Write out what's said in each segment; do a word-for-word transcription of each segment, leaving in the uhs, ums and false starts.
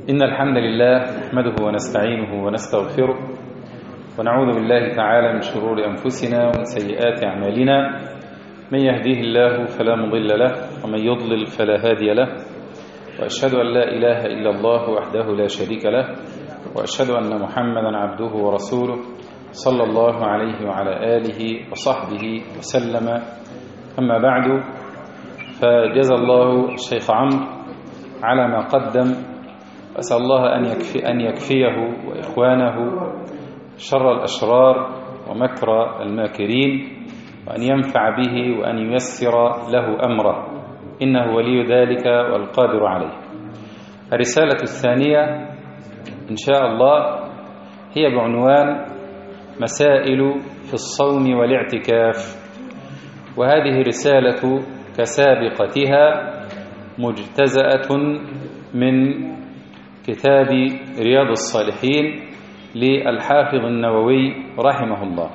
إن الحمد لله نحمده ونستعينه ونستغفره ونعوذ بالله تعالى من شرور أنفسنا ومن سيئات أعمالنا. من يهديه الله فلا مضل له ومن يضلل فلا هادي له، وأشهد أن لا إله إلا الله وحده لا شريك له، وأشهد أن محمدا عبده ورسوله صلى الله عليه وعلى آله وصحبه وسلم. أما بعد، فجزى الله الشيخ عمرو على ما قدم، أسأل الله أن, يكفي أن يكفيه وإخوانه شر الأشرار ومكر الماكرين، وأن ينفع به وأن ييسر له أمره، إنه ولي ذلك والقادر عليه. الرسالة الثانية إن شاء الله هي بعنوان مسائل في الصوم والاعتكاف، وهذه رسالة كسابقتها مجتزأة من كتاب رياض الصالحين للحافظ النووي رحمه الله.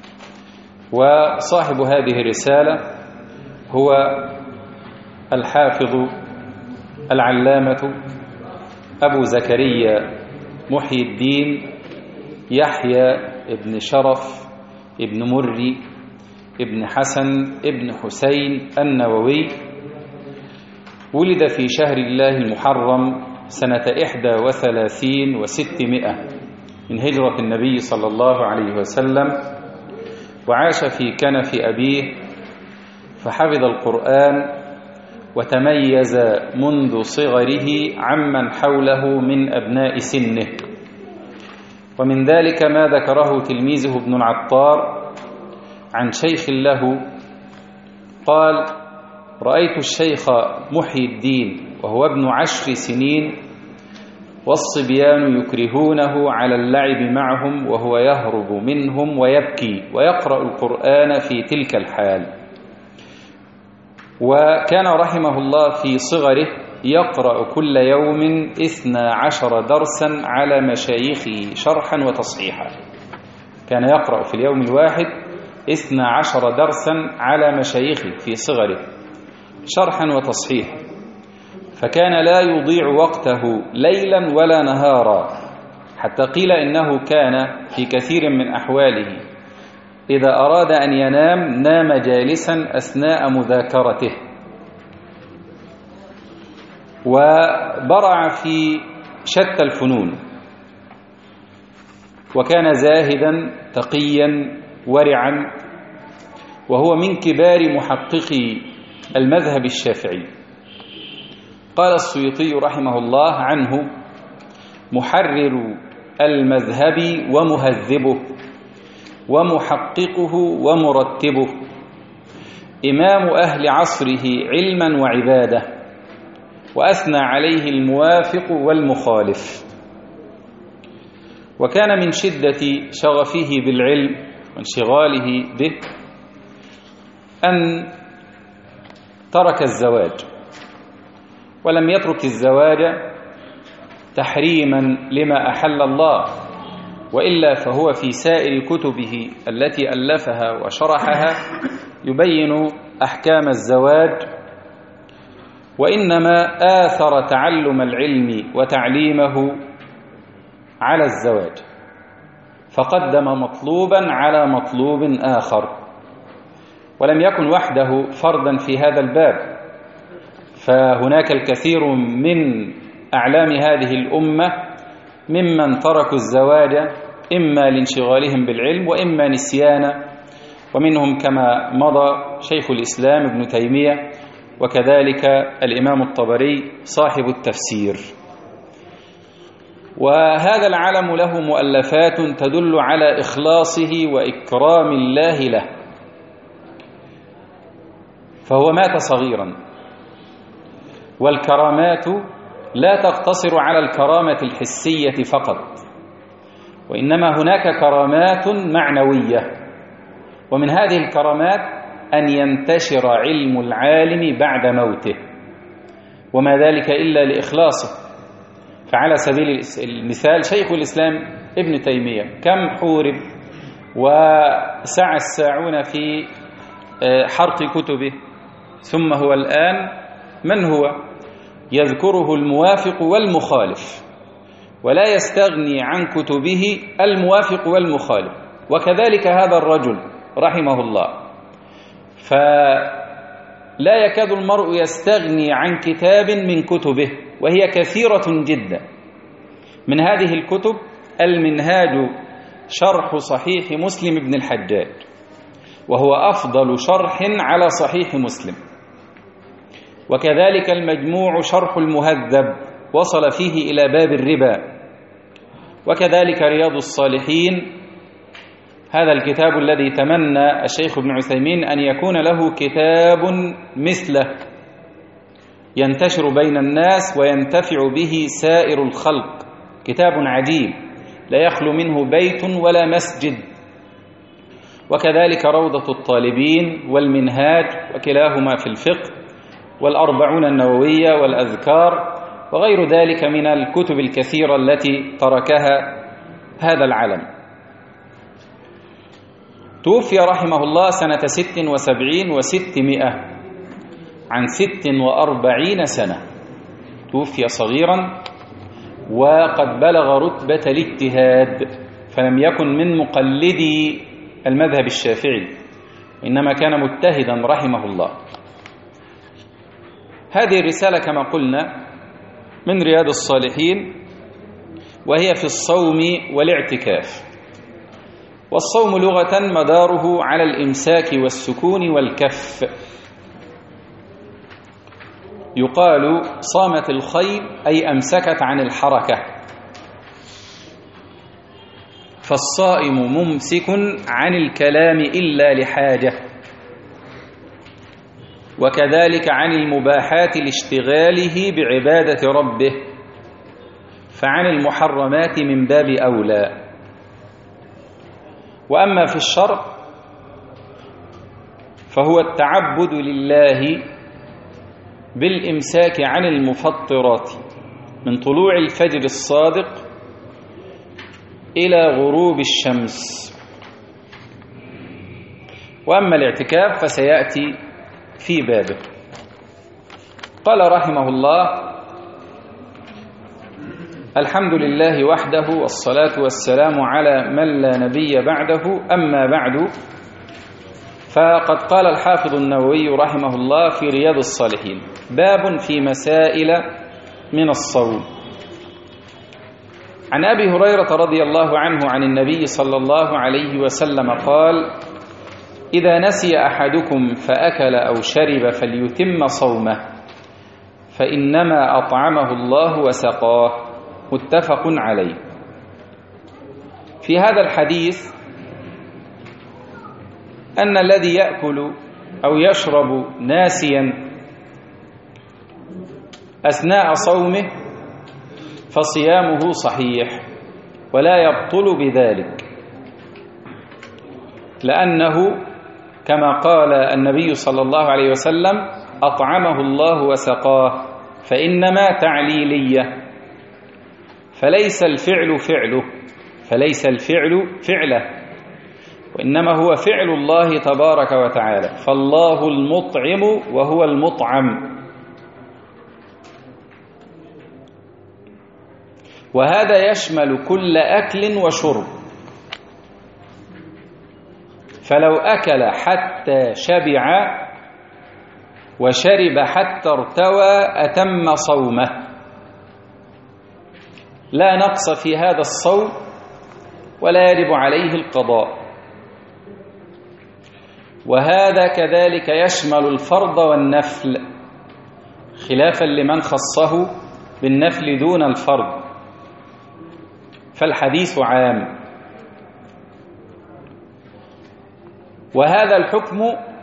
وصاحب هذه الرسالة هو الحافظ العلامة أبو زكريا محي الدين يحيى ابن شرف ابن مري ابن حسن ابن حسين النووي، ولد في شهر الله المحرم سنة إحدى وثلاثين وستمائة من هجرة النبي صلى الله عليه وسلم، وعاش في كنف أبيه فحفظ القرآن وتميز منذ صغره عمن حوله من أبناء سنه. ومن ذلك ما ذكره تلميذه ابن العطار عن شيخ له قال: رأيت الشيخ محي الدين وهو ابن عشر سنين والصبيان يكرهونه على اللعب معهم وهو يهرب منهم ويبكي ويقرأ القرآن في تلك الحال. وكان رحمه الله في صغره يقرأ كل يوم اثنا عشر درسا على مشايخه شرحا وتصحيحا، كان يقرأ في اليوم الواحد اثنا عشر درسا على مشايخه في صغره شرحا وتصحيحا، فكان لا يضيع وقته ليلا ولا نهارا، حتى قيل إنه كان في كثير من أحواله إذا أراد أن ينام نام جالسا أثناء مذاكرته. وبرع في شتى الفنون، وكان زاهدا تقيا ورعا، وهو من كبار محققي المذهب الشافعي. قال السيوطي رحمه الله عنه: محرر المذهب ومهذبه ومحققه ومرتبه، إمام أهل عصره علما وعبادة، وأثنى عليه الموافق والمخالف. وكان من شدة شغفه بالعلم وانشغاله به أن ترك الزواج، ولم يترك الزواج تحريما لما أحل الله، وإلا فهو في سائر كتبه التي ألفها وشرحها يبين أحكام الزواج، وإنما آثر تعلم العلم وتعليمه على الزواج، فقدم مطلوبا على مطلوب آخر، ولم يكن وحده فردا في هذا الباب، فهناك الكثير من أعلام هذه الأمة ممن تركوا الزواج إما لانشغالهم بالعلم وإما نسيانا، ومنهم كما مضى شيخ الإسلام ابن تيمية، وكذلك الإمام الطبري صاحب التفسير. وهذا العالم له مؤلفات تدل على إخلاصه وإكرام الله له، فهو مات صغيرا. والكرامات لا تقتصر على الكرامة الحسية فقط، وإنما هناك كرامات معنوية، ومن هذه الكرامات أن ينتشر علم العالم بعد موته، وما ذلك إلا لإخلاصه. فعلى سبيل المثال شيخ الإسلام ابن تيمية كم حورب وسعى الساعون في حرق كتبه، ثم هو الآن من هو؟ يذكره الموافق والمخالف، ولا يستغني عن كتبه الموافق والمخالف، وكذلك هذا الرجل رحمه الله، فلا يكاد المرء يستغني عن كتاب من كتبه، وهي كثيرة جدا. من هذه الكتب المنهاج شرح صحيح مسلم بن الحجاج، وهو أفضل شرح على صحيح مسلم، وكذلك المجموع شرح المهذب وصل فيه إلى باب الربا، وكذلك رياض الصالحين، هذا الكتاب الذي تمنى الشيخ ابن عثيمين أن يكون له كتاب مثله ينتشر بين الناس وينتفع به سائر الخلق، كتاب عجيب لا يخلو منه بيت ولا مسجد. وكذلك روضة الطالبين والمنهاج، وكلاهما في الفقه، والأربعون النووية والأذكار، وغير ذلك من الكتب الكثيرة التي تركها هذا العالم. توفي رحمه الله سنة ست وسبعين وستمائة، عن ست وأربعين سنة، توفي صغيرا وقد بلغ رتبة الاجتهاد، فلم يكن من مقلدي المذهب الشافعي، إنما كان مجتهدا رحمه الله. هذه الرسالة كما قلنا من رياض الصالحين، وهي في الصوم والاعتكاف. والصوم لغة مداره على الإمساك والسكون والكف، يقال صامت الخيل أي أمسكت عن الحركة، فالصائم ممسك عن الكلام إلا لحاجة، وكذلك عن المباحات لاشتغاله بعبادة ربه، فعن المحرمات من باب أولى. وأما في الشرع فهو التعبد لله بالإمساك عن المفطرات من طلوع الفجر الصادق إلى غروب الشمس. وأما الاعتكاف فسيأتي في بابه. قال رحمه الله: الحمد لله وحده، والصلاة والسلام على من لا نبي بعده، أما بعد، فقد قال الحافظ النووي رحمه الله في رياض الصالحين: باب في مسائل من الصوم. عن أبي هريرة رضي الله عنه عن النبي صلى الله عليه وسلم قال: إذا نسي أحدكم فأكل أو شرب فليتم صومه، فإنما أطعمه الله وسقاه. متفق عليه. في هذا الحديث أن الذي يأكل أو يشرب ناسيا أثناء صومه فصيامه صحيح ولا يبطل بذلك، لأنه كما قال النبي صلى الله عليه وسلم: أطعمه الله وسقاه، فإنما تعليلية، فليس الفعل فعله فليس الفعل فعله وإنما هو فعل الله تبارك وتعالى، فالله المطعم وهو المطعم. وهذا يشمل كل أكل وشرب، فلو أكل حتى شبع وشرب حتى ارتوى أتم صومه، لا نقص في هذا الصوم ولا يجب عليه القضاء. وهذا كذلك يشمل الفرض والنفل، خلافا لمن خصه بالنفل دون الفرض، فالحديث عام. وهذا الحكم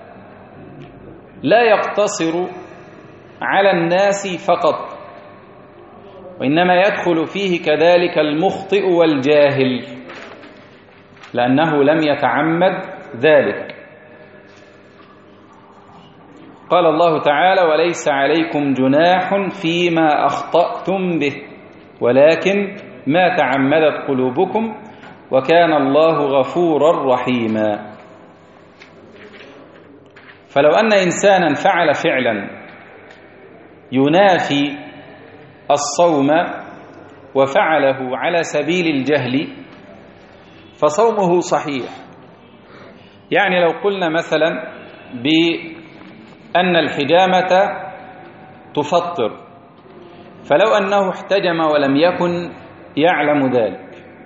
لا يقتصر على الناس فقط، وإنما يدخل فيه كذلك المخطئ والجاهل، لأنه لم يتعمد ذلك. قال الله تعالى: وليس عليكم جناح فيما أخطأتم به ولكن ما تعمدت قلوبكم وكان الله غفورا رحيما. فلو أن إنسانا فعل فعلا ينافي الصوم وفعله على سبيل الجهل فصومه صحيح. يعني لو قلنا مثلا بأن الحجامة تفطر، فلو أنه احتجم ولم يكن يعلم ذلك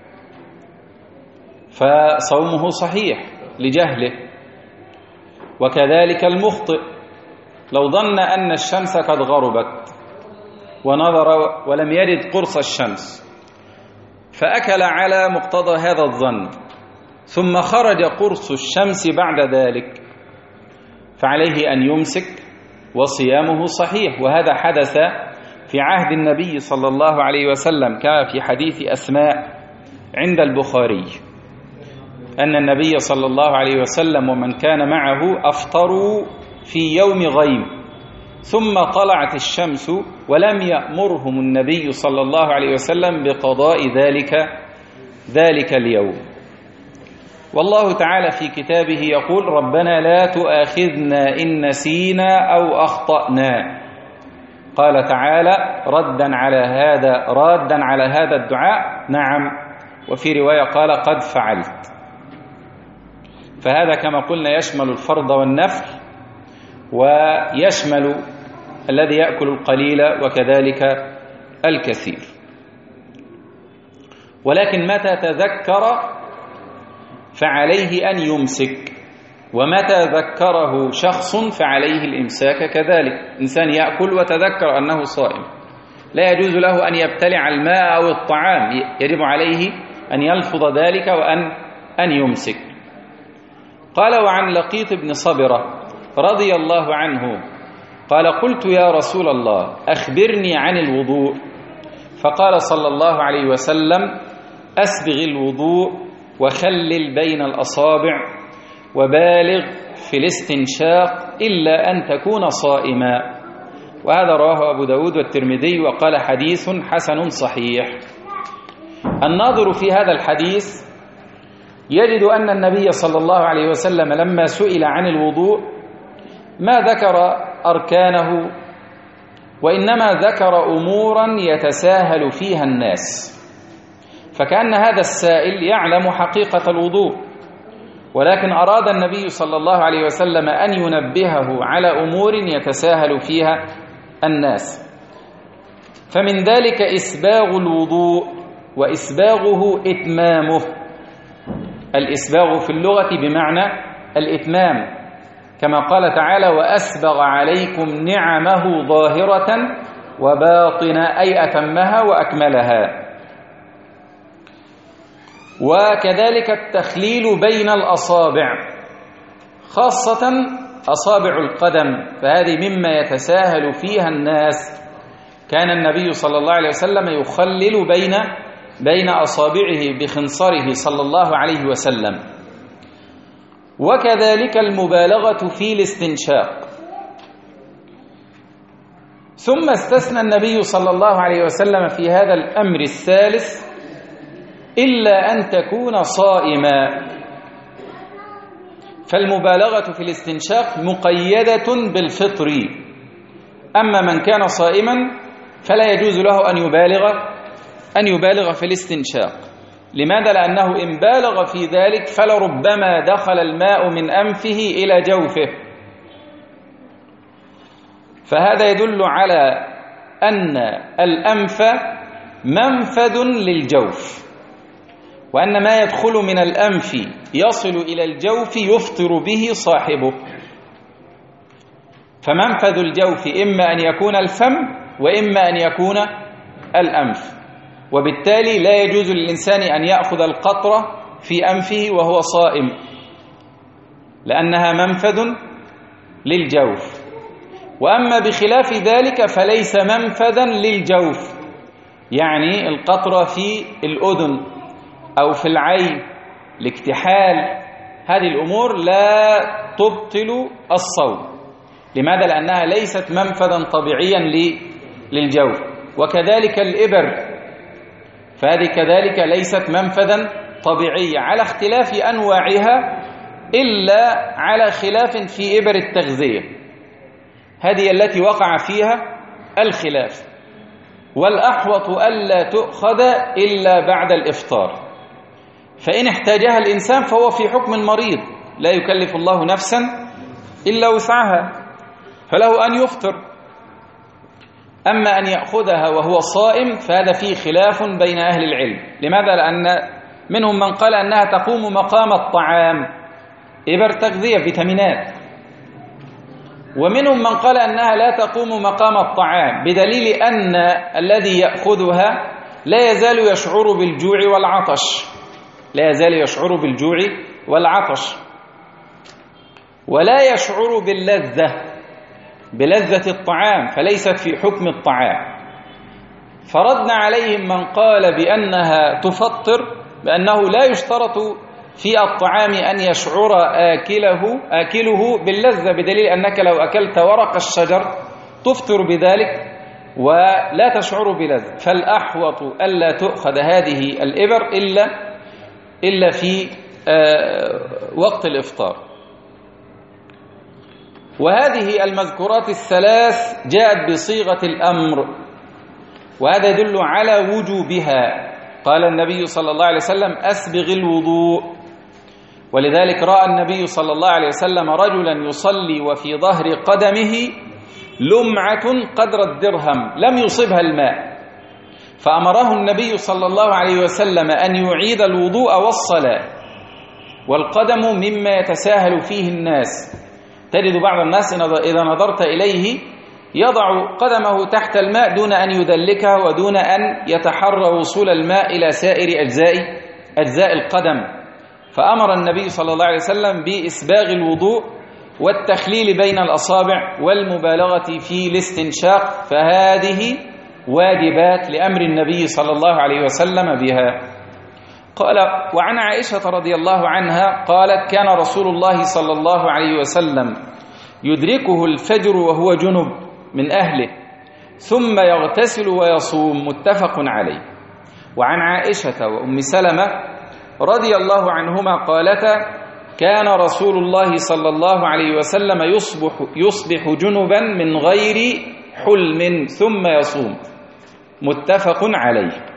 فصومه صحيح لجهله. وكذلك المخطئ لو ظن أن الشمس قد غربت ونظر ولم يرد قرص الشمس فأكل على مقتضى هذا الظن ثم خرج قرص الشمس بعد ذلك فعليه أن يمسك وصيامه صحيح. وهذا حدث في عهد النبي صلى الله عليه وسلم كما في حديث أسماء عند البخاري أن النبي صلى الله عليه وسلم ومن كان معه أفطروا في يوم غيم ثم طلعت الشمس ولم يأمرهم النبي صلى الله عليه وسلم بقضاء ذلك ذلك اليوم. والله تعالى في كتابه يقول ربنا لا تؤاخذنا إن نسينا أو أخطأنا. قال تعالى ردا على هذا رادا على هذا الدعاء نعم، وفي رواية قال قد فعلت. فهذا كما قلنا يشمل الفرض والنفل ويشمل الذي يأكل القليل وكذلك الكثير. ولكن متى تذكر فعليه أن يمسك، ومتى ذكره شخص فعليه الإمساك كذلك. إنسان يأكل وتذكر أنه صائم لا يجوز له أن يبتلع الماء أو الطعام، يجب عليه أن يلفظ ذلك وأن أن يمسك. قال وعن لقيط بن صبرة رضي الله عنه قال قلت يا رسول الله أخبرني عن الوضوء، فقال صلى الله عليه وسلم أسبغ الوضوء وخلل بين الأصابع وبالغ في الاستنشاق إلا أن تكون صائما. وهذا رواه أبو داود والترمذي وقال حديث حسن صحيح. الناظر في هذا الحديث يجد أن النبي صلى الله عليه وسلم لما سئل عن الوضوء ما ذكر أركانه، وإنما ذكر أمورا يتساهل فيها الناس، فكأن هذا السائل يعلم حقيقة الوضوء، ولكن أراد النبي صلى الله عليه وسلم أن ينبهه على أمور يتساهل فيها الناس. فمن ذلك إسباغ الوضوء وإسباغه إتمامه. الإسباغ في اللغة بمعنى الإتمام، كما قال تعالى وأسبغ عليكم نعمه ظاهرة وباطنة أي أتمها وأكملها. وكذلك التخليل بين الأصابع خاصة أصابع القدم، فهذه مما يتساهل فيها الناس. كان النبي صلى الله عليه وسلم يخلل بين بين أصابعه بخنصره صلى الله عليه وسلم. وكذلك المبالغة في الاستنشاق. ثم استثنى النبي صلى الله عليه وسلم في هذا الأمر الثالث إلا أن تكون صائما. فالمبالغة في الاستنشاق مقيدة بالفطر، أما من كان صائما فلا يجوز له أن يبالغ أن يبالغ في الاستنشاق. لماذا؟ لأنه إن بالغ في ذلك فلربما دخل الماء من أنفه إلى جوفه، فهذا يدل على أن الأنف منفذ للجوف، وأن ما يدخل من الأنف يصل إلى الجوف يفطر به صاحبه. فمنفذ الجوف إما أن يكون الفم وإما أن يكون الأنف، وبالتالي لا يجوز للإنسان أن يأخذ القطرة في أنفه وهو صائم، لأنها منفذ للجوف. وأما بخلاف ذلك فليس منفذا للجوف، يعني القطرة في الأذن أو في العين، الاكتحال، هذه الأمور لا تبطل الصوم. لماذا؟ لأنها ليست منفذا طبيعيا للجوف. وكذلك الإبر، فهذه كذلك ليست منفذا طبيعيا على اختلاف أنواعها، إلا على خلاف في إبر التغذية، هذه التي وقع فيها الخلاف. والأحوط ألا تؤخذ إلا بعد الإفطار، فإن احتاجها الإنسان فهو في حكم المريض، لا يكلف الله نفسا إلا وسعها، فله أن يفطر. أما أن يأخذها وهو صائم فهذا فيه خلاف بين أهل العلم. لماذا؟ لأن منهم من قال أنها تقوم مقام الطعام، إبر تغذية فيتامينات، ومنهم من قال أنها لا تقوم مقام الطعام، بدليل أن الذي يأخذها لا يزال يشعر بالجوع والعطش، لا يزال يشعر بالجوع والعطش، ولا يشعر باللذة بلذة الطعام، فليست في حكم الطعام. فردنا عليهم من قال بأنها تفطر، بأنه لا يشترط في الطعام أن يشعر آكله آكله باللذة، بدليل أنك لو أكلت ورق الشجر تفطر بذلك ولا تشعر بلذة. فالأحوط ألا تؤخذ هذه الإبر إلا إلا في وقت الإفطار. وهذه المذكورات الثلاث جاءت بصيغة الأمر، وهذا يدل على وجوبها. قال النبي صلى الله عليه وسلم: أسبغ الوضوء. ولذلك رأى النبي صلى الله عليه وسلم رجلا يصلي وفي ظهر قدمه لمعة قدر الدرهم لم يصبها الماء، فأمره النبي صلى الله عليه وسلم أن يعيد الوضوء والصلاة. والقدم مما يتساهل فيه الناس، تجد بعض الناس إذا نظرت إليه يضع قدمه تحت الماء دون أن يدلكها ودون أن يتحرى وصول الماء إلى سائر أجزاء أجزاء القدم. فأمر النبي صلى الله عليه وسلم بإسباغ الوضوء والتخليل بين الأصابع والمبالغة في الاستنشاق، فهذه واجبات لأمر النبي صلى الله عليه وسلم بها. قال: وعن عائشة رضي الله عنها قالت: كان رسول الله صلى الله عليه وسلم يدركه الفجر وهو جنب من أهله ثم يغتسل ويصوم، متفق عليه. وعن عائشة وأم سلمة رضي الله عنهما قالتا: كان رسول الله صلى الله عليه وسلم يصبح, يصبح جنبا من غير حلم ثم يصوم، متفق عليه.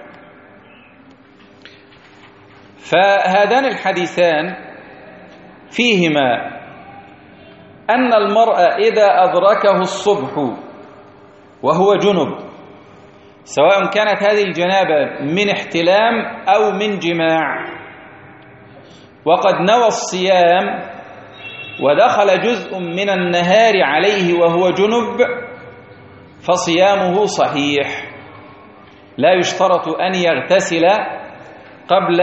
فهذان الحديثان فيهما أن المرء إذا أدركه الصبح وهو جنب، سواء كانت هذه الجنابة من احتلام أو من جماع، وقد نوى الصيام ودخل جزء من النهار عليه وهو جنب، فصيامه صحيح، لا يشترط أن يغتسل قبل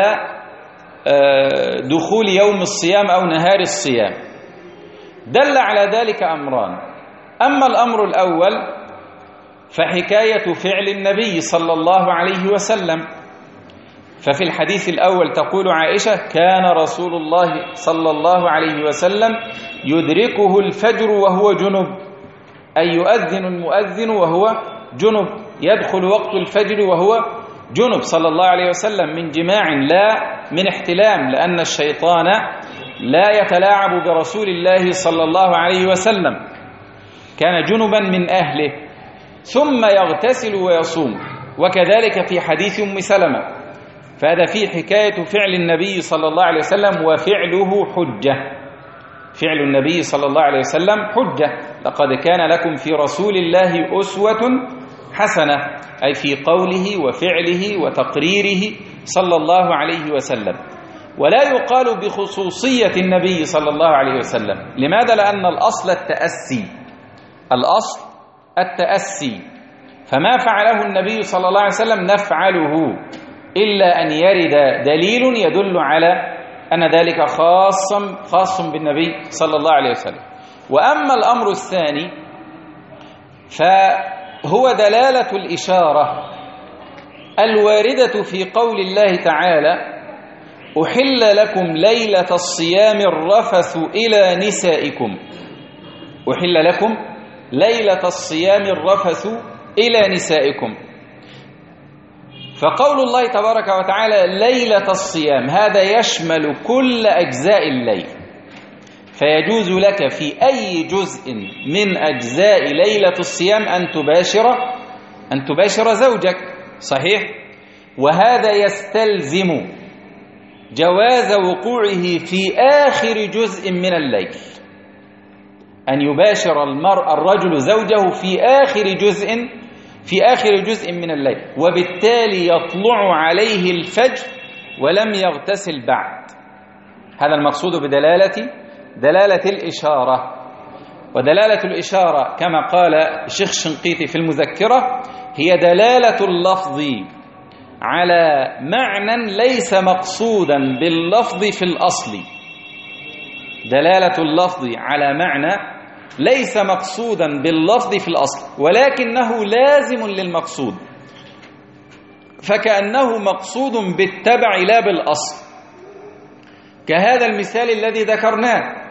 دخول يوم الصيام أو نهار الصيام. دل على ذلك أمران: أما الأمر الأول فحكاية فعل النبي صلى الله عليه وسلم، ففي الحديث الأول تقول عائشة: كان رسول الله صلى الله عليه وسلم يدركه الفجر وهو جنب، أي يؤذن المؤذن وهو جنب، يدخل وقت الفجر وهو جنب صلى الله عليه وسلم من جماع لا من احتلام، لأن الشيطان لا يتلاعب برسول الله صلى الله عليه وسلم. كان جنبا من أهله ثم يغتسل ويصوم. وكذلك في حديث أم سلمة، فهذا فيه حكاية فعل النبي صلى الله عليه وسلم وفعله حجة. فعل النبي صلى الله عليه وسلم حجة: لقد كان لكم في رسول الله أسوة حسنة، أي في قوله وفعله وتقريره صلى الله عليه وسلم. ولا يقال بخصوصية النبي صلى الله عليه وسلم. لماذا؟ لأن الأصل التأسي، الأصل التأسي، فما فعله النبي صلى الله عليه وسلم نفعله، إلا أن يرد دليل يدل على أن ذلك خاص خاص بالنبي صلى الله عليه وسلم. وأما الأمر الثاني فهو دلالة الإشارة الواردة في قول الله تعالى: أحل لكم ليلة الصيام الرفث إلى نسائكم. أحل لكم ليلة الصيام الرفث إلى نسائكم. فقول الله تبارك وتعالى ليلة الصيام هذا يشمل كل أجزاء الليل، فيجوز لك في أي جزء من أجزاء ليلة الصيام أن تباشر أن تباشر زوجك، صحيح؟ وهذا يستلزم جواز وقوعه في آخر جزء من الليل، أن يباشر المرء الرجل زوجه في آخر جزء في آخر جزء من الليل، وبالتالي يطلع عليه الفجر ولم يغتسل بعد. هذا المقصود بدلالة دلالة الإشارة. ودلالة الإشارة كما قال الشيخ الشنقيطي في المذكرة هي دلالة اللفظ على معنى ليس مقصودا باللفظ في الأصل. دلالة اللفظ على معنى ليس مقصودا باللفظ في الأصل ولكنه لازم للمقصود، فكأنه مقصود بالتبع لا بالأصل، كهذا المثال الذي ذكرناه.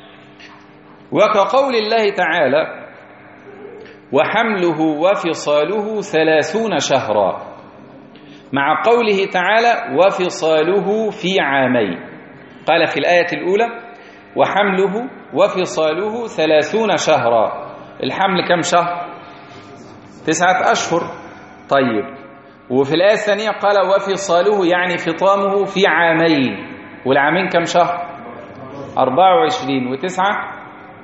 وكقول الله تعالى: وحمله وفصاله ثلاثون شهرا، مع قوله تعالى: وفصاله في عامين. قال في الآية الأولى: وحمله وفصاله ثلاثون شهرا. الحمل كم شهر؟ تسعة أشهر. طيب، وفي الآية الثانية قال: وفصاله يعني فطامه في عامين، والعامين كم شهر؟ أربعة وعشرين وتسعة.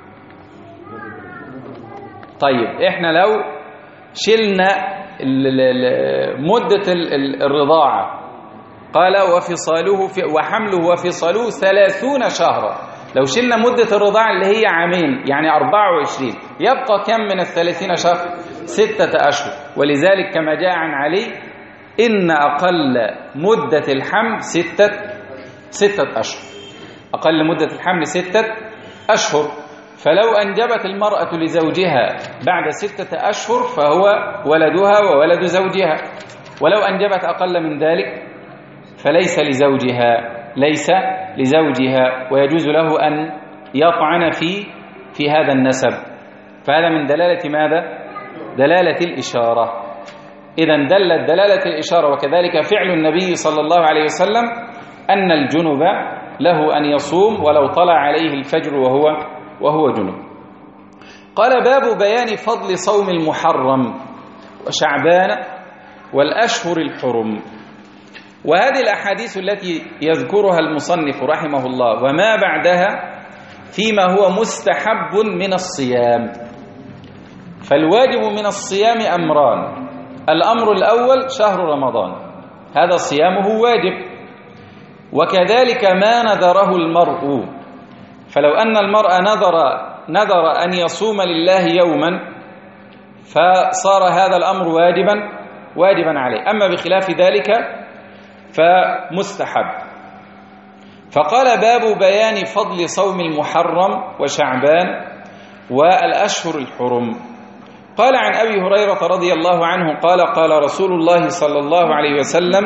طيب، إحنا لو شلنا مدة الرضاعة، قال وفصاله في وحمله وفصاله ثلاثون شهرا، لو شلنا مدة الرضاعة اللي هي عامين يعني أربعة وعشرين، يبقى كم من الثلاثين شهر؟ ستة أشهر. ولذلك كما جاء عن علي: إن أقل مدة الحمل ستة ستة أشهر، أقل مدة الحمل ستة أشهر. فلو أنجبت المرأة لزوجها بعد ستة أشهر فهو ولدها وولد زوجها، ولو أنجبت أقل من ذلك فليس لزوجها ليس لزوجها ويجوز له أن يطعن في في هذا النسب. فهذا من دلالة ماذا؟ دلالة الإشارة. إذن دلت دلالة الإشارة وكذلك فعل النبي صلى الله عليه وسلم أن الجنب له أن يصوم ولو طلع عليه الفجر وهو وهو جنب. قال: باب بيان فضل صوم المحرم وشعبان والأشهر الحرم. وهذه الأحاديث التي يذكرها المصنف رحمه الله وما بعدها فيما هو مستحب من الصيام. فالواجب من الصيام أمران: الأمر الأول شهر رمضان، هذا صيامه واجب، وكذلك ما نذره المرء. فلو أن المرء نذر نذر أن يصوم لله يوما فصار هذا الأمر واجبا واجبا عليه، أما بخلاف ذلك فمستحب. فقال: باب بيان فضل صوم المحرم وشعبان والأشهر الحرم. قال عن أبي هريرة رضي الله عنه قال: قال رسول الله صلى الله عليه وسلم: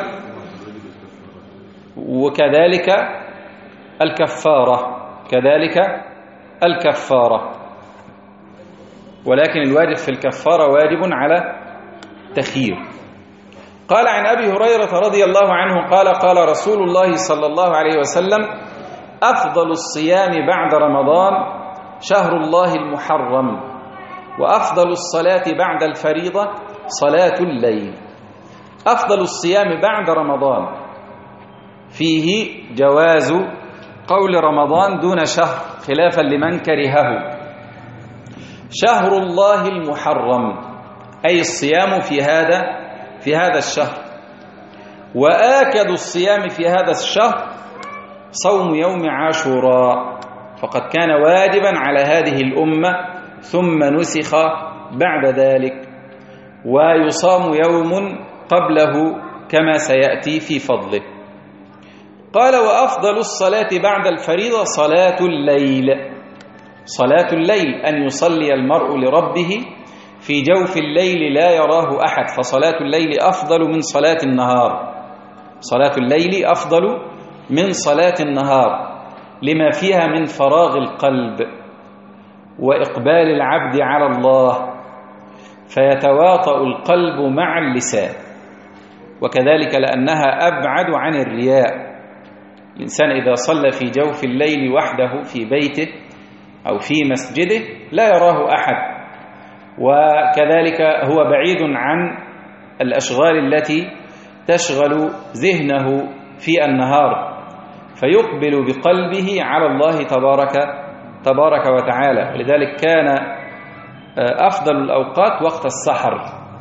وكذلك الكفارة كذلك الكفارة ولكن الواجب في الكفارة واجب على تخيير. قال عن أبي هريرة رضي الله عنه قال: قال رسول الله صلى الله عليه وسلم: أفضل الصيام بعد رمضان شهر الله المحرم، وأفضل الصلاة بعد الفريضة صلاة الليل. أفضل الصيام بعد رمضان فيه جواز قول رمضان دون شهر خلافا لمن كرهه. شهر الله المحرم أي الصيام في هذا في هذا الشهر. وآكد الصيام في هذا الشهر صوم يوم عاشوراء، فقد كان واجبا على هذه الأمة ثم نسخ بعد ذلك، ويصام يوم قبله كما سيأتي في فضله. قال: وأفضل الصلاة بعد الفريضة صلاة الليل. صلاة الليل أن يصلي المرء لربه في جوف الليل لا يراه أحد، فصلاة الليل أفضل من صلاة النهار. صلاة الليل أفضل من صلاة النهار لما فيها من فراغ القلب وإقبال العبد على الله، فيتواطأ القلب مع اللسان، وكذلك لأنها أبعد عن الرياء. الإنسان إذا صلى في جوف الليل وحده في بيته أو في مسجده لا يراه أحد، وكذلك هو بعيد عن الأشغال التي تشغل ذهنه في النهار، فيقبل بقلبه على الله تبارك تبارك وتعالى. ولذلك كان أفضل الأوقات وقت السحر،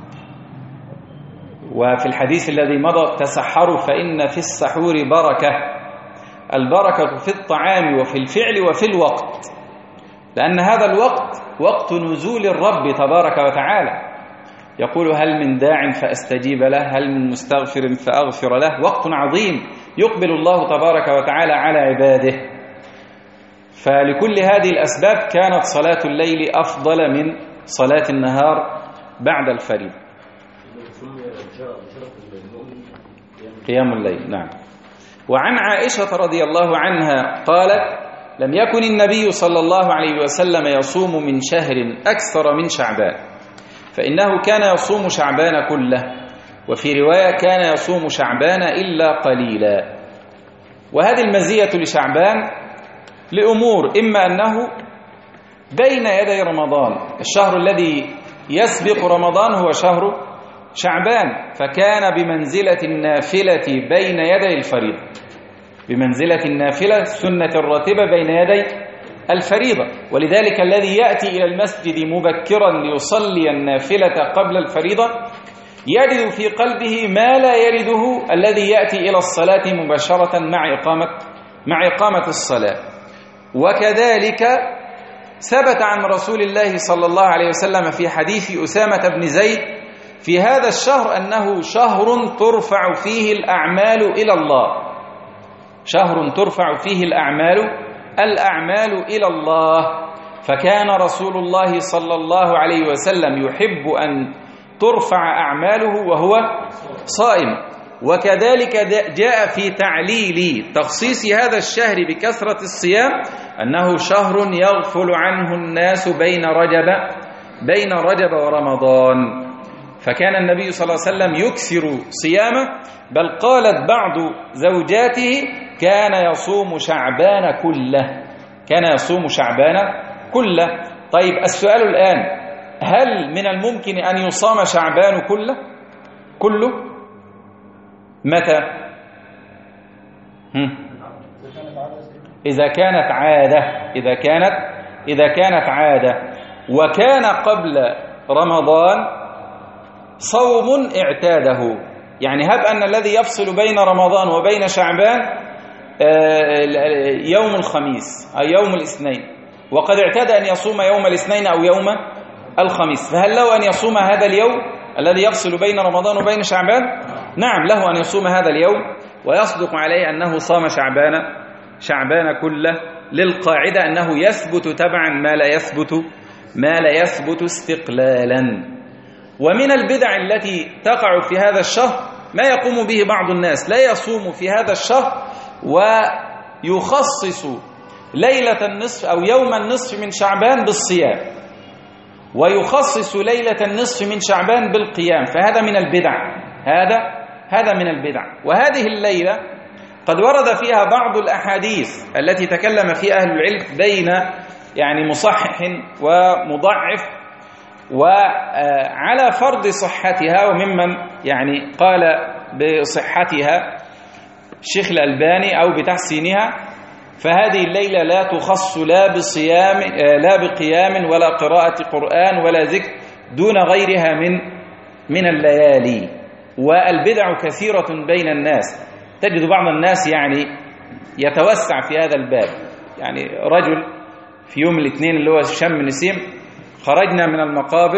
وفي الحديث الذي مضى: تسحروا فإن في السحور بركة. البركة في الطعام وفي الفعل وفي الوقت، لأن هذا الوقت وقت نزول الرب تبارك وتعالى. يقول: هل من داع فأستجيب له، هل من مستغفر فأغفر له. وقت عظيم يقبل الله تبارك وتعالى على عباده. فلكل هذه الأسباب كانت صلاة الليل أفضل من صلاة النهار بعد الفريضة. قيام الليل. نعم. وعن عائشة رضي الله عنها قالت: لم يكن النبي صلى الله عليه وسلم يصوم من شهر أكثر من شعبان، فإنه كان يصوم شعبان كله، وفي رواية كان يصوم شعبان إلا قليلا. وهذه المزية لشعبان لأمور: إما أنه بين يدي رمضان، الشهر الذي يسبق رمضان هو شهر شعبان، فكان بمنزلة النافلة بين يدي الفريضة، بمنزلة النافلة السنة الراتبة بين يدي الفريضة. ولذلك الذي يأتي إلى المسجد مبكرا ليصلي النافلة قبل الفريضة يجد في قلبه ما لا يرده الذي يأتي إلى الصلاة مباشرة مع إقامة مع إقامة الصلاة. وكذلك ثبت عن رسول الله صلى الله عليه وسلم في حديث أسامة بن زيد في هذا الشهر أنه شهر ترفع فيه الأعمال إلى الله، شهر ترفع فيه الأعمال الأعمال إلى الله. فكان رسول الله صلى الله عليه وسلم يحب أن ترفع أعماله وهو صائم. وكذلك جاء في تعليل تخصيص هذا الشهر بكثرة الصيام أنه شهر يغفل عنه الناس بين رجب بين رجب ورمضان. فكان النبي صلى الله عليه وسلم يكثر صيامه، بل قالت بعض زوجاته: كان يصوم شعبان كله، كان يصوم شعبان كله. طيب السؤال الآن: هل من الممكن أن يصام شعبان كله كله؟ متى؟ هم. إذا كانت عادة إذا كانت إذا كانت عادة وكان قبل رمضان صوم اعتاده. يعني هب أن الذي يفصل بين رمضان وبين شعبان يوم الخميس أو يوم الاثنين، وقد اعتاد أن يصوم يوم الاثنين أو يوم الخميس، فهل له أن يصوم هذا اليوم الذي يفصل بين رمضان وبين شعبان؟ نعم، له أن يصوم هذا اليوم، ويصدق عليه أنه صام شعبان شعبان كله، للقاعدة أنه يثبت تبعا ما لا يثبت ما لا يثبت استقلالا. ومن البدع التي تقع في هذا الشهر ما يقوم به بعض الناس: لا يصوم في هذا الشهر ويخصص ليلة النصف أو يوم النصف من شعبان بالصيام، ويخصص ليلة النصف من شعبان بالقيام، فهذا من البدع هذا هذا من البدع. وهذه الليلة قد ورد فيها بعض الأحاديث التي تكلم فيها أهل العلم بين يعني مصحح ومضعف، وعلى فرض صحتها، وممن يعني قال بصحتها الشيخ الألباني أو بتحسينها. فهذه الليلة لا تخص لا بصيام لا بقيام ولا قراءة قرآن ولا ذكر دون غيرها من من الليالي. والبدع كثيرة بين الناس، تجد بعض الناس يعني يتوسع في هذا الباب. يعني رجل في يوم الاثنين اللي هو شم نسيم خرجنا من المقابر،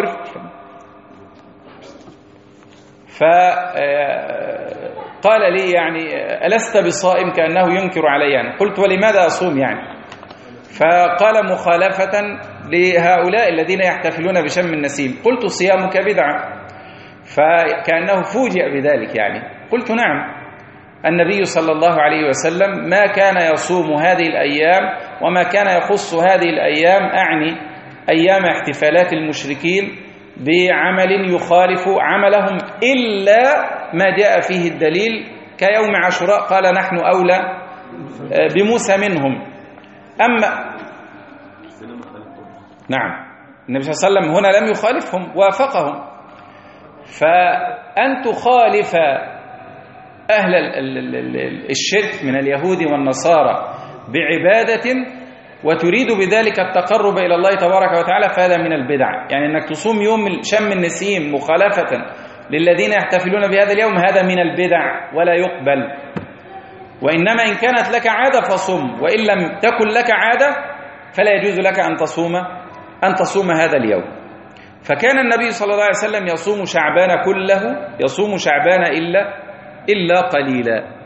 فقال لي يعني: ألست بصائم؟ كأنه ينكر علي يعني. قلت: ولماذا أصوم يعني؟ فقال: مخالفة لهؤلاء الذين يحتفلون بشم النسيم. قلت: صيامك بدعة. فكأنه فوجئ بذلك يعني. قلت: نعم، النبي صلى الله عليه وسلم ما كان يصوم هذه الأيام وما كان يخص هذه الأيام، أعني أيام احتفالات المشركين، بعمل يخالف عملهم إلا ما جاء فيه الدليل، كيوم عاشوراء قال: نحن أولى بموسى منهم. أما نعم النبي صلى الله عليه وسلم هنا لم يخالفهم، وافقهم. فأن تخالف أهل الشرك من اليهود والنصارى بعبادة وتريد بذلك التقرب إلى الله تبارك وتعالى فهذا من البدع. يعني أنك تصوم يوم شم النسيم مخالفة للذين يحتفلون بهذا اليوم هذا من البدع ولا يقبل. وإنما إن كانت لك عادة فصم، وإن لم تكن لك عادة فلا يجوز لك أن تصوم أن تصوم هذا اليوم. فكان النبي صلى الله عليه وسلم يصوم شعبان كله، يصوم شعبان إلا إلا قليلا.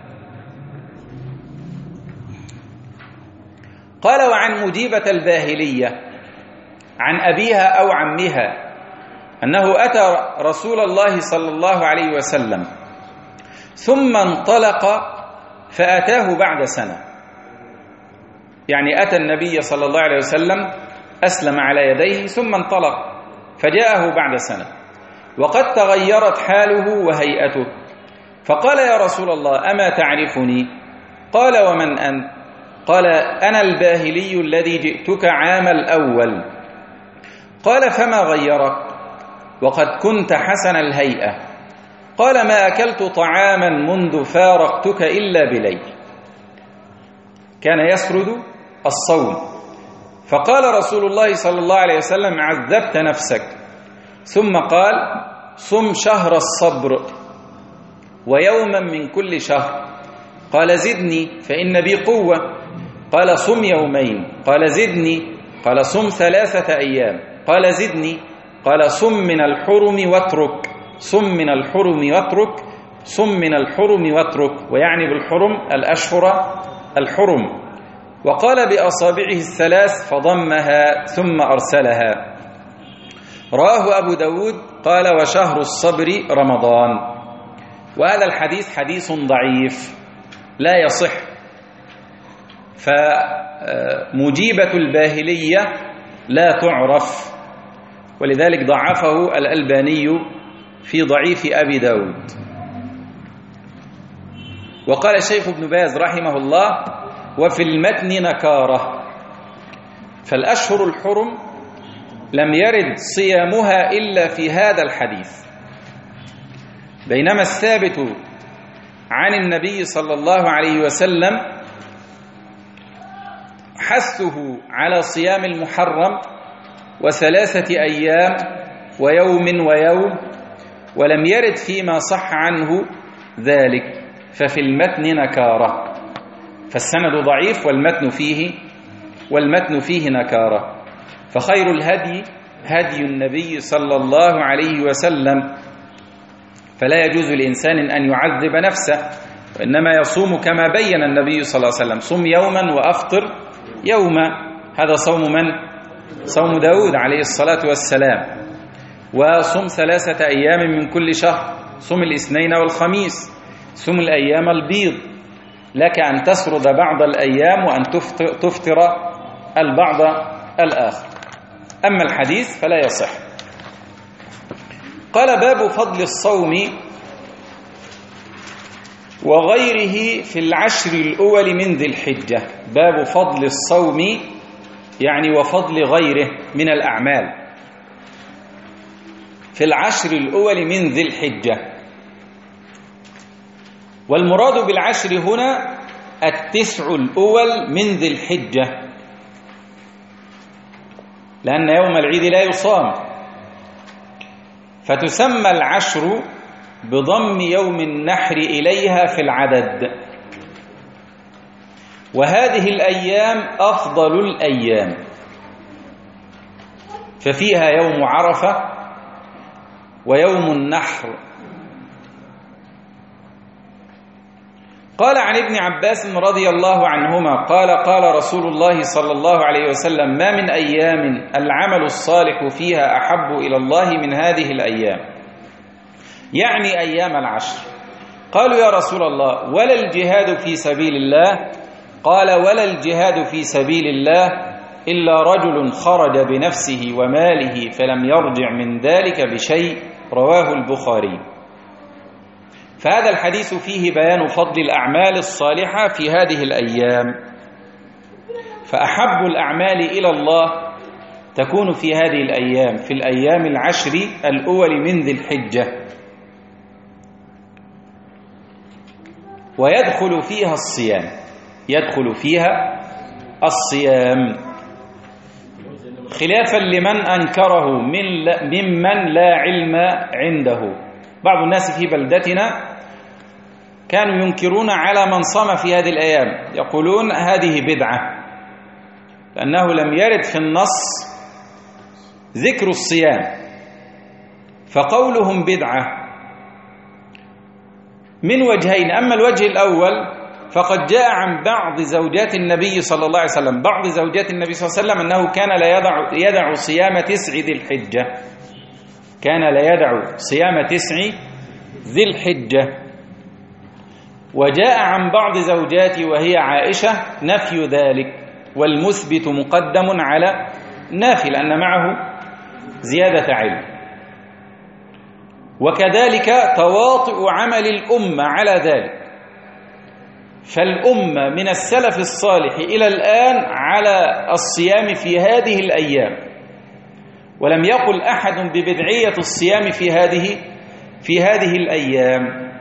قال: وعن مجيبة الباهلية عن أبيها أو عمها أنه أتى رسول الله صلى الله عليه وسلم ثم انطلق فأتاه بعد سنة. يعني أتى النبي صلى الله عليه وسلم أسلم على يديه ثم انطلق فجاءه بعد سنة وقد تغيرت حاله وهيئته، فقال: يا رسول الله أما تعرفني؟ قال: ومن أنت؟ قال: أنا الباهلي الذي جئتك عام الأول. قال: فما غيرك وقد كنت حسن الهيئة؟ قال: ما أكلت طعاما منذ فارقتك إلا بليل. كان يسرد الصوم. فقال رسول الله صلى الله عليه وسلم: عذبت نفسك. ثم قال: صم شهر الصبر ويوما من كل شهر. قال: زدني فإن بي قوة. قال: صم يومين. قال: زدني. قال: صم ثلاثة أيام. قال: زدني. قال: صم من الحرم واترك. صم من الحرم واترك. صم من الحرم واترك، ويعني بالحرم الأشهر الحرم. وقال بأصابعه الثلاث فضمها ثم أرسلها. رواه أبو داود. قال: وشهر الصبر رمضان. وهذا الحديث حديث ضعيف لا يصح. فمجيبة الباهلية لا تعرف، ولذلك ضعفه الألباني في ضعيف أبي داود. وقال الشيخ ابن باز رحمه الله: وفي المتن نكارة. فالأشهر الحرم لم يرد صيامها إلا في هذا الحديث، بينما الثابت عن النبي صلى الله عليه وسلم حثه على صيام المحرم وثلاثة أيام ويوم ويوم، ولم يرد فيما صح عنه ذلك، ففي المتن نكارة. فالسند ضعيف والمتن فيه والمتن فيه نكارة. فخير الهدي هدي النبي صلى الله عليه وسلم، فلا يجوز لإنسان أن يعذب نفسه، وإنما يصوم كما بين النبي صلى الله عليه وسلم: صم يوما وأفطر يوما. هذا صوم من؟ صوم داود عليه الصلاة والسلام. وصم ثلاثة أيام من كل شهر، صم الاثنين والخميس، صم الأيام البيض. لك أن تسرد بعض الأيام وأن تفطر البعض الآخر. أما الحديث فلا يصح. قال: باب فضل الصوم وغيره في العشر الأول من ذي الحجة. باب فضل الصوم يعني وفضل غيره من الأعمال في العشر الأول من ذي الحجة. والمراد بالعشر هنا التسع الأول من ذي الحجة، لأن يوم العيد لا يصام، فتسمى العشر بضم يوم النحر إليها في العدد. وهذه الأيام أفضل الأيام، ففيها يوم عرفة ويوم النحر. قال عن ابن عباس رضي الله عنهما قال: قال رسول الله صلى الله عليه وسلم: ما من أيام العمل الصالح فيها أحب إلى الله من هذه الأيام، يعني أيام العشر. قالوا: يا رسول الله ولا الجهاد في سبيل الله؟ قال: ولا الجهاد في سبيل الله إلا رجل خرج بنفسه وماله فلم يرجع من ذلك بشيء. رواه البخاري. فهذا الحديث فيه بيان فضل الأعمال الصالحة في هذه الأيام. فأحب الأعمال إلى الله تكون في هذه الأيام، في الأيام العشر الأول من ذي الحجة، ويدخل فيها الصيام، يدخل فيها الصيام خلافا لمن أنكره من ممن لا علم عنده. بعض الناس في بلدتنا كانوا ينكرون على من صام في هذه الأيام، يقولون هذه بدعة، لأنه لم يرد في النص ذكر الصيام، فقولهم بدعة من وجهين. أما الوجه الأول فقد جاء عن بعض زوجات النبي صلى الله عليه وسلم، بعض زوجات النبي صلى الله عليه وسلم أنه كان لا يدع, يدع صيام تسع ذي الحجة، كان لا يدع صيام تسع ذي الحجة. وجاء عن بعض زوجاتي وهي عائشة نفي ذلك، والمثبت مقدم على نافي لأن معه زيادة علم. وكذلك تواطؤ عمل الأمة على ذلك، فالأمة من السلف الصالح إلى الآن على الصيام في هذه الأيام، ولم يقل أحد ببدعية الصيام في هذه في هذه الأيام.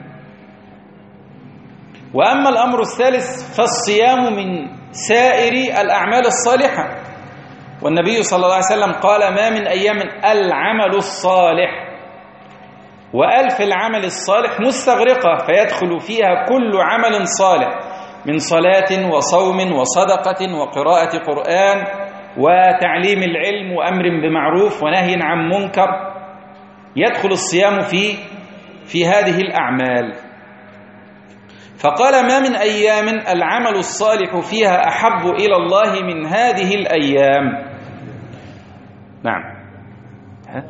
وأما الأمر الثالث فالصيام من سائر الأعمال الصالحة، والنبي صلى الله عليه وسلم قال ما من أيام العمل الصالح، وألف العمل الصالح مستغرقة، فيدخل فيها كل عمل صالح من صلاة وصوم وصدقة وقراءة قرآن وتعليم العلم وأمر بمعروف ونهي عن منكر، يدخل الصيام في في هذه الأعمال. فقال ما من أيام العمل الصالح فيها أحب إلى الله من هذه الأيام. نعم، ها؟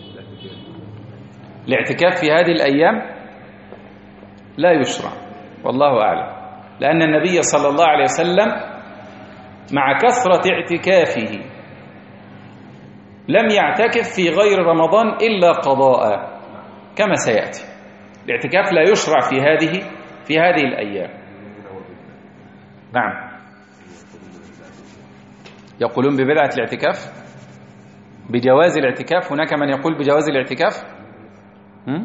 الاعتكاف في هذه الأيام لا يشرع والله أعلم، لأن النبي صلى الله عليه وسلم مع كثرة اعتكافه لم يعتكف في غير رمضان إلا قضاء كما سيأتي. الاعتكاف لا يشرع في هذه في هذه الأيام. نعم، يقولون ببدعة الاعتكاف، بجواز الاعتكاف. هناك من يقول بجواز الاعتكاف. هم؟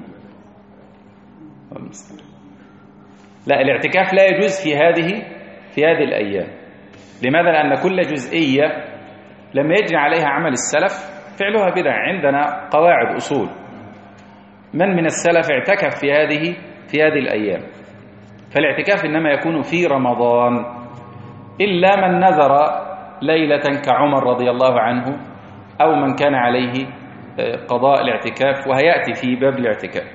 لا، الاعتكاف لا يجوز في هذه في هذه الأيام. لماذا؟ لأن كل جزئية لم يجري عليها عمل السلف فعلها بدعة. عندنا قواعد أصول، من من السلف اعتكف في هذه في هذه الأيام. فالاعتكاف إنما يكون في رمضان، إلا من نذر ليلة كعمر رضي الله عنه، أو من كان عليه قضاء الاعتكاف، وهيأتي في باب الاعتكاف.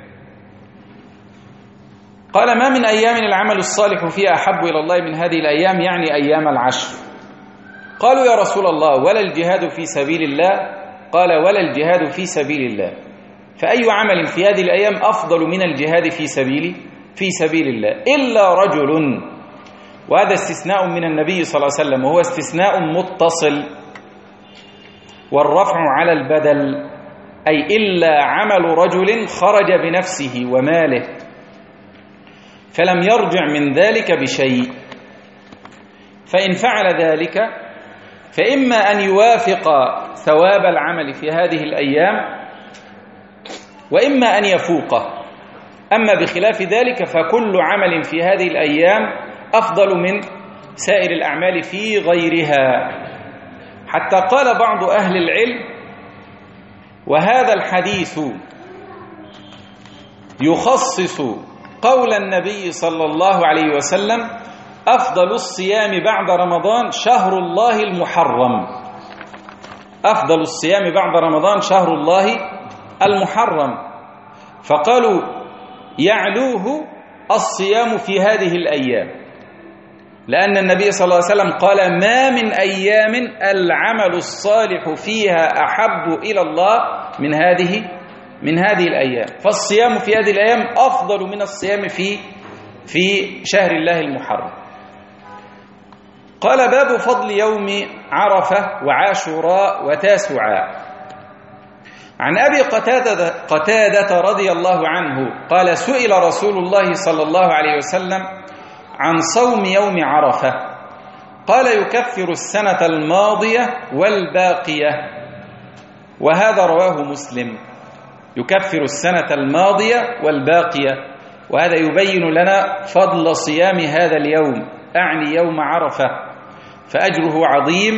قال ما من أيام العمل الصالح فيها أحب إلى الله من هذه الأيام، يعني أيام العشر. قالوا يا رسول الله ولا الجهاد في سبيل الله؟ قال ولا الجهاد في سبيل الله. فأي عمل في هذه الأيام أفضل من الجهاد في سبيل في سبيل الله إلا رجل، وهذا استثناء من النبي صلى الله عليه وسلم، وهو استثناء متصل، والرفع على البدل، أي إلا عمل رجل خرج بنفسه وماله فلم يرجع من ذلك بشيء، فإن فعل ذلك فإما أن يوافق ثواب العمل في هذه الأيام، وإما أن يفوقه. أما بخلاف ذلك فكل عمل في هذه الأيام أفضل من سائر الأعمال في غيرها. حتى قال بعض أهل العلم وهذا الحديث يخصص قول النبي صلى الله عليه وسلم أفضل الصيام بعد رمضان شهر الله المحرم. أفضل الصيام بعد رمضان شهر الله المحرم، فقالوا يعلوه الصيام في هذه الأيام، لأن النبي صلى الله عليه وسلم قال ما من أيام العمل الصالح فيها أحب إلى الله من هذه من هذه الأيام، فالصيام في هذه الأيام أفضل من الصيام في في شهر الله المحرم. قال باب فضل يوم عرفة وعاشوراء وتاسعاء. عن أبي قتادة, قتادة رضي الله عنه قال سئل رسول الله صلى الله عليه وسلم عن صوم يوم عرفة قال يكفر السنة الماضية والباقية، وهذا رواه مسلم. يكفر السنة الماضية والباقية، وهذا يبين لنا فضل صيام هذا اليوم، أعني يوم عرفة، فأجره عظيم.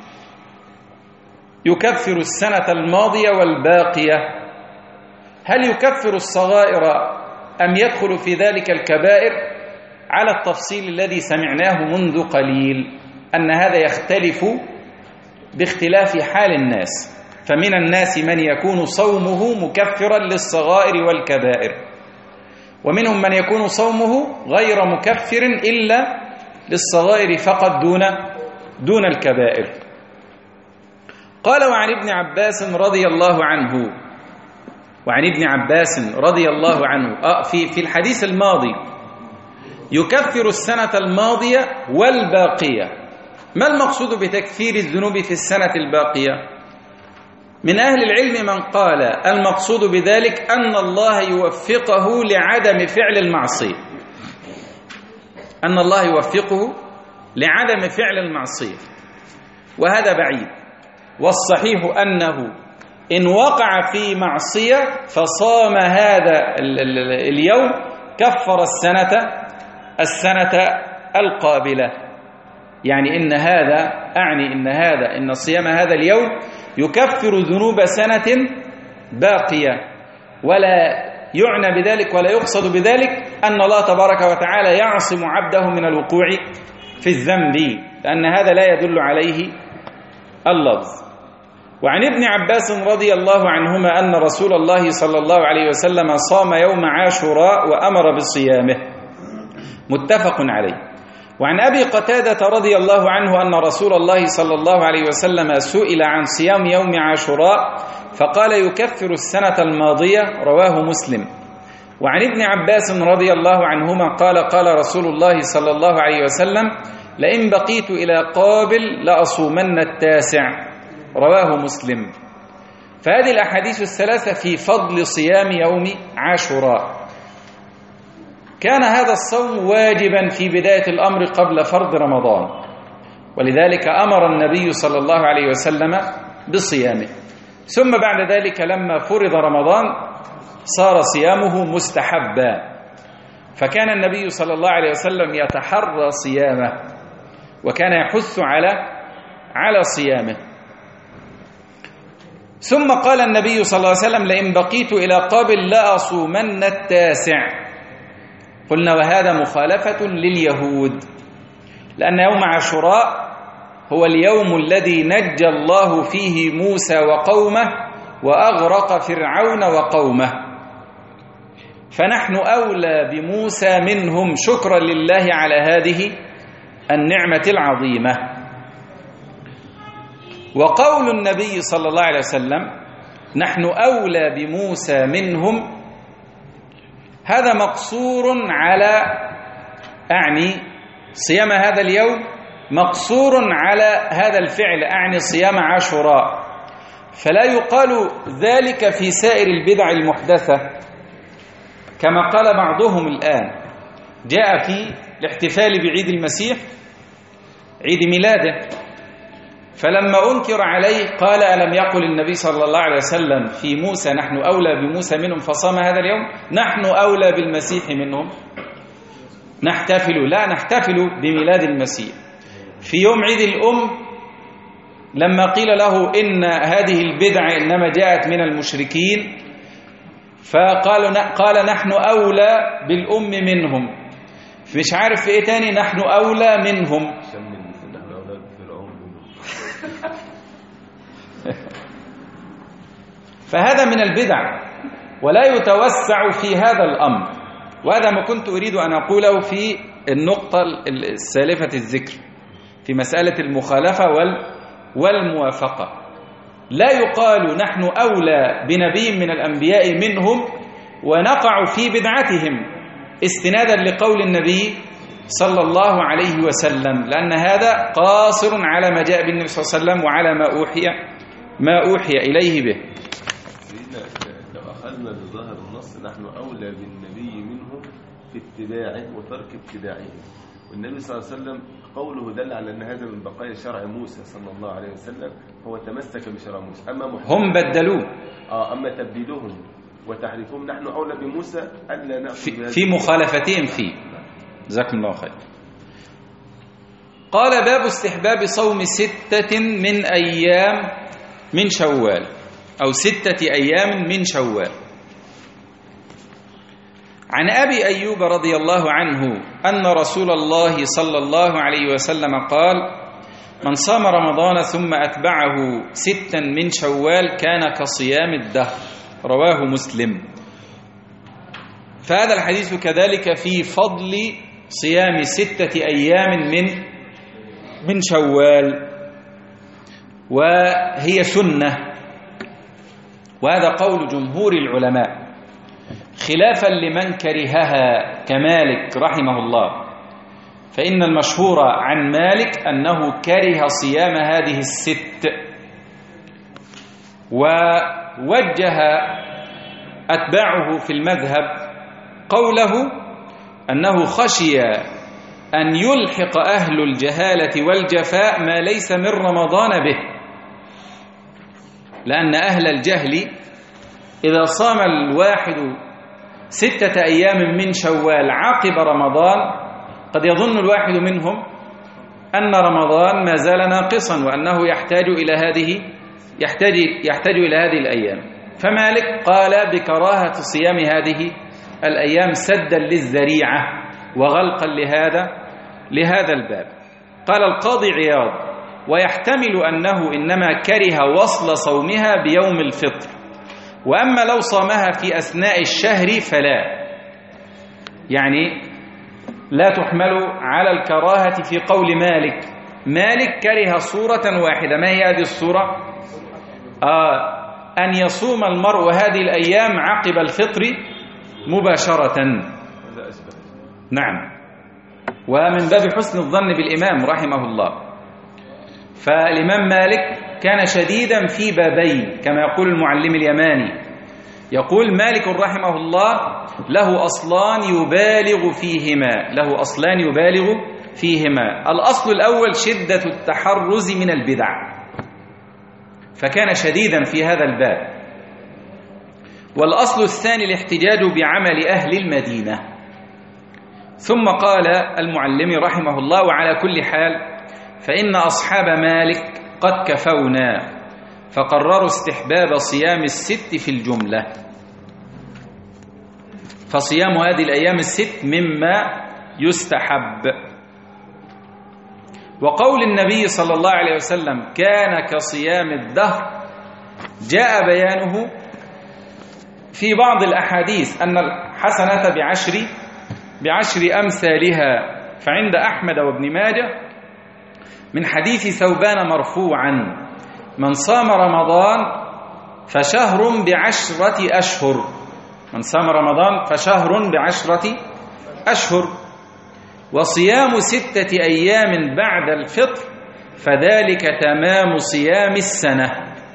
يكفر السنة الماضية والباقية. هل يكفر الصغائر أم يدخل في ذلك الكبائر؟ على التفصيل الذي سمعناه منذ قليل، أن هذا يختلف باختلاف حال الناس، فمن الناس من يكون صومه مكفرا للصغائر والكبائر، ومنهم من يكون صومه غير مكفر إلا للصغائر فقط دون دون الكبائر. قال وعن ابن عباس رضي الله عنه وعن ابن عباس رضي الله عنه آه في في الحديث الماضي يكفر السنة الماضية والباقية. ما المقصود بتكفير الذنوب في السنة الباقية؟ من أهل العلم من قال المقصود بذلك أن الله يوفقه لعدم فعل المعصية، أن الله يوفقه لعدم فعل المعصية، وهذا بعيد. والصحيح أنه إن وقع في معصية فصام هذا اليوم كفر السنة السنة القابلة. يعني إن هذا أعني إن هذا إن صيام هذا اليوم يكفر ذنوب سنة باقية، ولا يعنى بذلك ولا يقصد بذلك أن الله تبارك وتعالى يعصم عبده من الوقوع في الذنب، لأن هذا لا يدل عليه اللفظ. وعن ابن عباس رضي الله عنهما أن رسول الله صلى الله عليه وسلم صام يوم عاشوراء وأمر بصيامه، متفق عليه. وعن أبي قتادة رضي الله عنه أن رسول الله صلى الله عليه وسلم سئل عن صيام يوم عاشوراء فقال يكفر السنة الماضية، رواه مسلم. وعن ابن عباس رضي الله عنهما قال قال رسول الله صلى الله عليه وسلم لئن بقيت إلى قابل لأصومن التاسع، رواه مسلم. فهذه الأحاديث الثلاثة في فضل صيام يوم عاشوراء. كان هذا الصوم واجبا في بداية الأمر قبل فرض رمضان، ولذلك أمر النبي صلى الله عليه وسلم بصيامه، ثم بعد ذلك لما فرض رمضان صار صيامه مستحبا، فكان النبي صلى الله عليه وسلم يتحرى صيامه وكان يحث على على صيامه. ثم قال النبي صلى الله عليه وسلم لئن بقيت إلى قابل لأصومن التاسع. قلنا وهذا مخالفة لليهود، لأن يوم عاشوراء هو اليوم الذي نجى الله فيه موسى وقومه وأغرق فرعون وقومه، فنحن أولى بموسى منهم شكرا لله على هذه النعمة العظيمة. وقول النبي صلى الله عليه وسلم نحن أولى بموسى منهم، هذا مقصور على أعني صيام هذا اليوم، مقصور على هذا الفعل، أعني صيام عاشوراء، فلا يقال ذلك في سائر البدع المحدثة كما قال بعضهم الآن. جاء في الاحتفال بعيد المسيح عيد ميلاده، فلما أنكر عليه قال ألم يقل النبي صلى الله عليه وسلم في موسى نحن أولى بموسى منهم فصام هذا اليوم؟ نحن أولى بالمسيح منهم، نحتفل لا نحتفل بميلاد المسيح. في يوم عيد الأم لما قيل له إن هذه البدع إنما جاءت من المشركين فقالوا قال نحن أولى بالأم منهم، مش عارف في إيه تاني نحن أولى منهم. فهذا من البدع ولا يتوسع في هذا الأمر، وهذا ما كنت أريد أن أقوله في النقطة السالفة الذكر في مسألة المخالفة والموافقة. لا يقال نحن أولى بنبي من الأنبياء منهم ونقع في بدعتهم استنادا لقول النبي صلى الله عليه وسلم، لأن هذا قاصر على ما جاء بالنبي صلى الله عليه وسلم وعلى ما أوحي ما أوحي إليه به. لو أخذنا بظاهر النص نحن أولى بالنبي منهم في اتباعه وترك ابتداعه، والنبي صلى الله عليه وسلم قوله دل على أن هذا من بقايا شرع موسى صلى الله عليه وسلم، هو تمسك بشرع موسى. أما هم بدلوه آه أما تبديلهم وتحريفهم نحن أولى بموسى ألا نأخذ في, في مخالفتهم فيه. جزاكم الله خير. قال باب استحباب صوم ستة من أيام من شوال أو ستة أيام من شوال. عن أبي أيوب رضي الله عنه أن رسول الله صلى الله عليه وسلم قال: من صام رمضان ثم أتبعه ستا من شوال كان كصيام الدهر. رواه مسلم. فهذا الحديث كذلك في فضل صيام ستة أيام من من شوال، وهي سنة، وهذا قول جمهور العلماء، خلافا لمن كرهها كمالك رحمه الله، فإن المشهور عن مالك أنه كره صيام هذه الست، ووجه أتباعه في المذهب قوله أنه خشي أن يلحق أهل الجهالة والجفاء ما ليس من رمضان به، لأن أهل الجهل إذا صام الواحد ستة أيام من شوال عقب رمضان قد يظن الواحد منهم أن رمضان ما زال ناقصا وأنه يحتاج إلى هذه يحتاج يحتاج إلى هذه الأيام. فمالك قال بكراهة صيام هذه الأيام سدا للذريعة وغلقا لهذا لهذا الباب. قال القاضي عياض: ويحتمل أنه إنما كره وصل صومها بيوم الفطر، وأما لو صامها في أثناء الشهر فلا، يعني لا تحمل على الكراهة في قول مالك. مالك كره صورة واحدة. ما هي هذه الصورة؟ آه أن يصوم المرء هذه الأيام عقب الفطر مباشرة. نعم، ومن باب حسن الظن بالإمام رحمه الله. فالإمام مالك كان شديدا في بابين كما يقول المعلم اليماني، يقول مالك رحمه الله له أصلان يبالغ فيهما له أصلان يبالغ فيهما الأصل الأول شدة التحرز من البدع، فكان شديدا في هذا الباب. والأصل الثاني الاحتجاج بعمل أهل المدينة. ثم قال المعلم رحمه الله: وعلى كل حال فإن أصحاب مالك قد كفونا فقرروا استحباب صيام الست في الجملة، فصيام هذه الأيام الست مما يستحب. وقول النبي صلى الله عليه وسلم كان كصيام الدهر جاء بيانه في بعض الأحاديث أن الحسنة بعشر بعشر أمثالها، فعند أحمد وابن ماجه من حديث ثوبان مرفوعا: من صام رمضان فشهر بعشرة أشهر من صام رمضان فشهر بعشرة أشهر وصيام ستة أيام بعد الفطر فذلك تمام صيام السنة.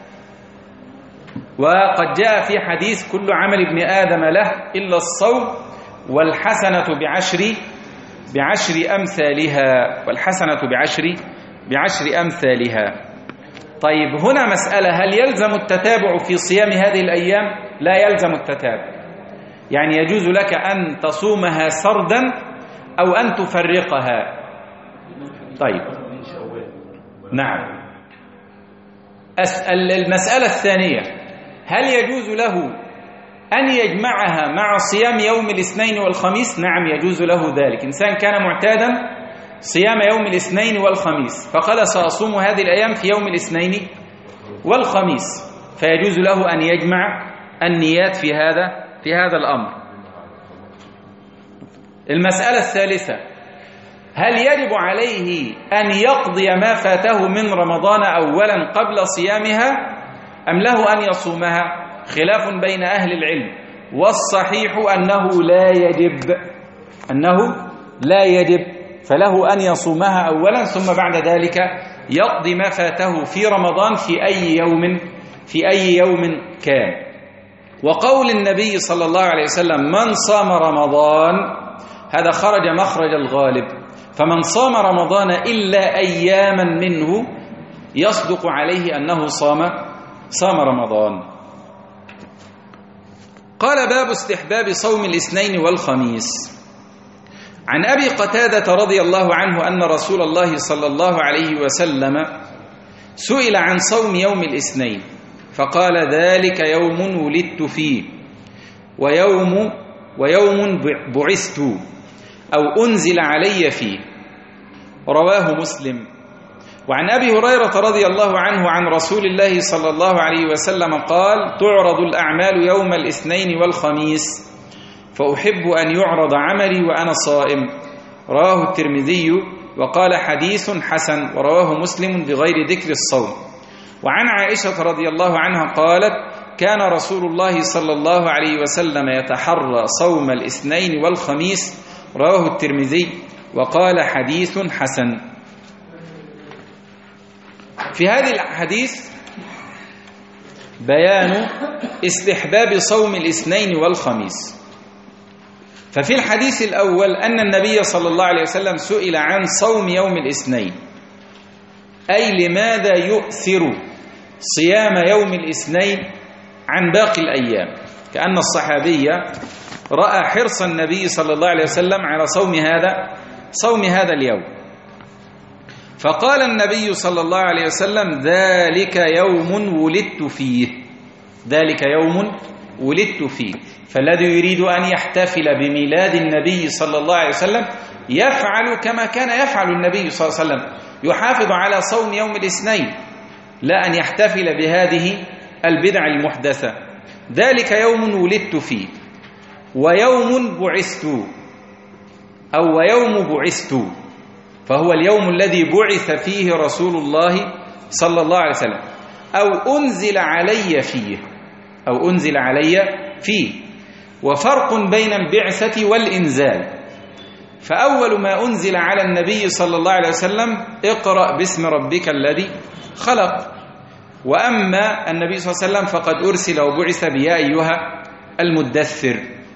وقد جاء في حديث: كل عمل ابن آدم له إلا الصوم والحسنة بعشر بعشر أمثالها والحسنة بعشر بعشر أمثالها. طيب، هنا مسألة: هل يلزم التتابع في صيام هذه الأيام؟ لا يلزم التتابع، يعني يجوز لك أن تصومها سردا أو أن تفرقها. طيب، نعم. المسألة الثانية: هل يجوز له أن يجمعها مع صيام يوم الاثنين والخميس؟ نعم، يجوز له ذلك. إنسان كان معتادا صيام يوم الاثنين والخميس فقال سأصوم هذه الأيام في يوم الاثنين والخميس، فيجوز له أن يجمع النيات في هذا في هذا الأمر. المسألة الثالثة: هل يجب عليه أن يقضي ما فاته من رمضان أولا قبل صيامها أم له أن يصومها؟ خلاف بين أهل العلم، والصحيح أنه لا يجب أنه لا يجب فله أن يصومها أولا ثم بعد ذلك يقضي ما فاته في رمضان في أي يوم في أي يوم كان. وقول النبي صلى الله عليه وسلم من صام رمضان هذا خرج مخرج الغالب، فمن صام رمضان إلا أياما منه يصدق عليه أنه صام صام رمضان. قال باب استحباب صوم الاثنين والخميس. عن أبي قتادة رضي الله عنه أن رسول الله صلى الله عليه وسلم سئل عن صوم يوم الاثنين فقال ذلك يوم ولدت فيه ويوم ويوم بعثت أو أنزل علي فيه، رواه مسلم. وعن أبي هريرة رضي الله عنه عن رسول الله صلى الله عليه وسلم قال تعرض الأعمال يوم الاثنين والخميس فأحب أن يعرض عملي وأنا صائم، رواه الترمذي وقال حديث حسن، ورواه مسلم بغير ذكر الصوم. وعن عائشة رضي الله عنها قالت كان رسول الله صلى الله عليه وسلم يتحرى صوم الاثنين والخميس، رواه الترمذي وقال حديث حسن. في هذه الحديث بيان استحباب صوم الاثنين والخميس. ففي الحديث الأول أن النبي صلى الله عليه وسلم سئل عن صوم يوم الاثنين، أي لماذا يؤثر صيام يوم الاثنين عن باقي الأيام، كأن الصحابي رأى حرص النبي صلى الله عليه وسلم على صوم هذا صوم هذا اليوم، فقال النبي صلى الله عليه وسلم ذلك يوم ولدت فيه، ذلك يوم ولدت فيه. فالذي يريد أن يحتفل بميلاد النبي صلى الله عليه وسلم يفعل كما كان يفعل النبي صلى الله عليه وسلم، يحافظ على صوم يوم الاثنين، لا أن يحتفل بهذه البدع المحدثة. ذلك يوم ولدت فيه ويوم بعثت أو ويوم بعثت، فهو اليوم الذي بعث فيه رسول الله صلى الله عليه وسلم، أو أنزل علي فيه أو أنزل علي فيه. وفرق بين البعثة والإنزال، فأول ما أنزل على النبي صلى الله عليه وسلم اقرأ باسم ربك الذي خلق، وأما النبي صلى الله عليه وسلم فقد أرسل وبعث بيا أيها المدثر.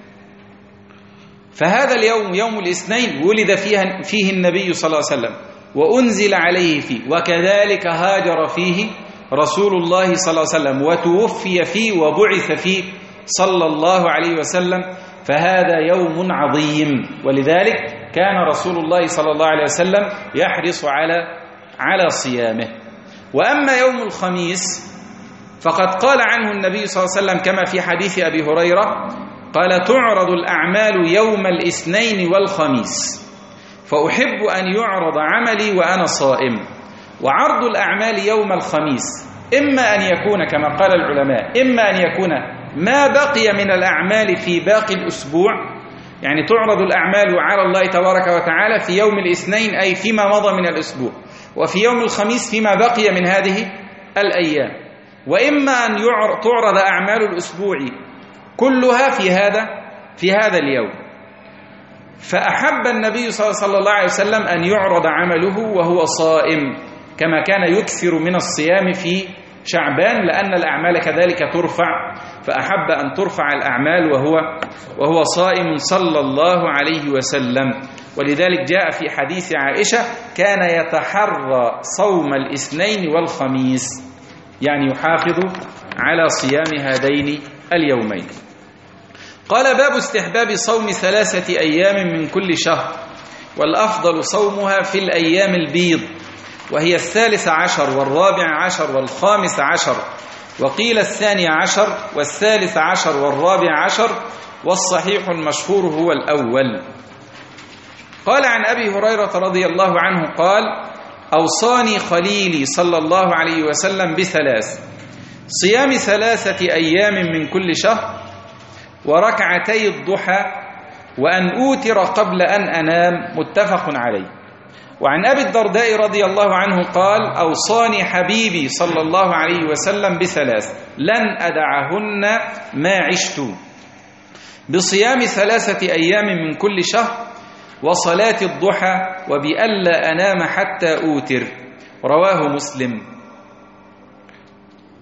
فهذا اليوم يوم الاثنين ولد فيه, فيه النبي صلى الله عليه وسلم وأنزل عليه فيه، وكذلك هاجر فيه رسول الله صلى الله عليه وسلم وتوفي فيه وبعث فيه صلى الله عليه وسلم، فهذا يوم عظيم، ولذلك كان رسول الله صلى الله عليه وسلم يحرص على على صيامه. وأما يوم الخميس فقد قال عنه النبي صلى الله عليه وسلم كما في حديث أبي هريرة قال تعرض الأعمال يوم الاثنين والخميس فأحب أن يعرض عملي وأنا صائم. وعرض الأعمال يوم الخميس إما أن يكون كما قال العلماء إما أن يكون ما بقي من الأعمال في باقي الأسبوع، يعني تعرض الأعمال على الله تبارك وتعالى في يوم الاثنين أي فيما مضى من الأسبوع، وفي يوم الخميس فيما بقي من هذه الأيام، وإما أن تعرض أعمال الأسبوع كلها في هذا في هذا اليوم. فأحب النبي صلى الله عليه وسلم أن يعرض عمله وهو صائم، كما كان يكثر من الصيام في شعبان، لأن الأعمال كذلك ترفع، فأحب أن ترفع الأعمال وهو وهو صائم صلى الله عليه وسلم. ولذلك جاء في حديث عائشة كان يتحرى صوم الاثنين والخميس، يعني يحافظ على صيام هذين اليومين. قال باب استحباب صوم ثلاثة أيام من كل شهر، والأفضل صومها في الأيام البيض، وهي الثالث عشر والرابع عشر والخامس عشر، وقيل الثاني عشر والثالث عشر والرابع عشر، والصحيح المشهور هو الأول. قال عن أبي هريرة رضي الله عنه قال أوصاني خليلي صلى الله عليه وسلم بثلاث: صيام ثلاثة أيام من كل شهر، وركعتي الضحى، وأن أوتر قبل أن أنام، متفق عليه. وعن أبي الدرداء رضي الله عنه قال أوصاني حبيبي صلى الله عليه وسلم بثلاث لن أدعهن ما عشت: بصيام ثلاثة أيام من كل شهر، وصلاة الضحى، وبألا أنام حتى أوتر، رواه مسلم.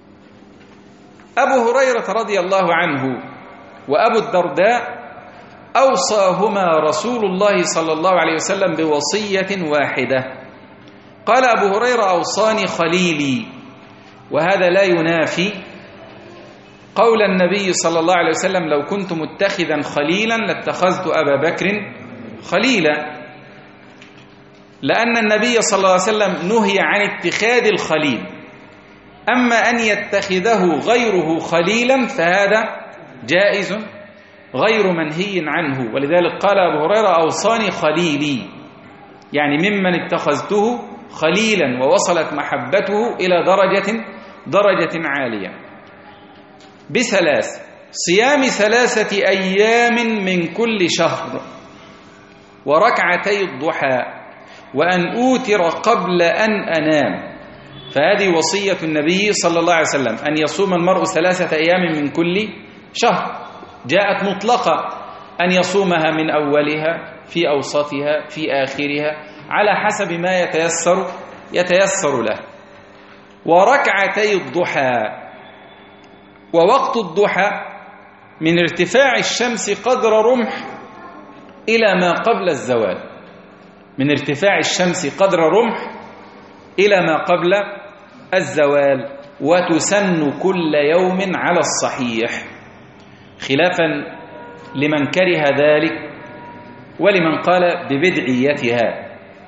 أبو هريرة رضي الله عنه وأبو الدرداء أوصاهما رسول الله صلى الله عليه وسلم بوصية واحدة. قال أبو هريرة: أوصاني خليلي، وهذا لا ينافي قول النبي صلى الله عليه وسلم: لو كنت متخذا خليلا لاتخذت أبا بكر خليلا، لأن النبي صلى الله عليه وسلم نهي عن اتخاذ الخليل، أما أن يتخذه غيره خليلا فهذا جائز غير منهي عنه. ولذلك قال أبو هريرة: أوصاني خليلي، يعني ممن اتخذته خليلا ووصلت محبته إلى درجة درجة عالية. بثلاث: صيام ثلاثة أيام من كل شهر، وركعتي الضحى، وأن أوتر قبل أن أنام. فهذه وصية النبي صلى الله عليه وسلم، أن يصوم المرء ثلاثة أيام من كل شهر، جاءت مطلقة، أن يصومها من أولها في أوسطها في آخرها على حسب ما يتيسر يتيسر له. وركعتي الضحى، ووقت الضحى من ارتفاع الشمس قدر رمح إلى ما قبل الزوال، من ارتفاع الشمس قدر رمح إلى ما قبل الزوال، وتسن كل يوم على الصحيح، خلافا لمن كره ذلك ولمن قال ببدعيتها.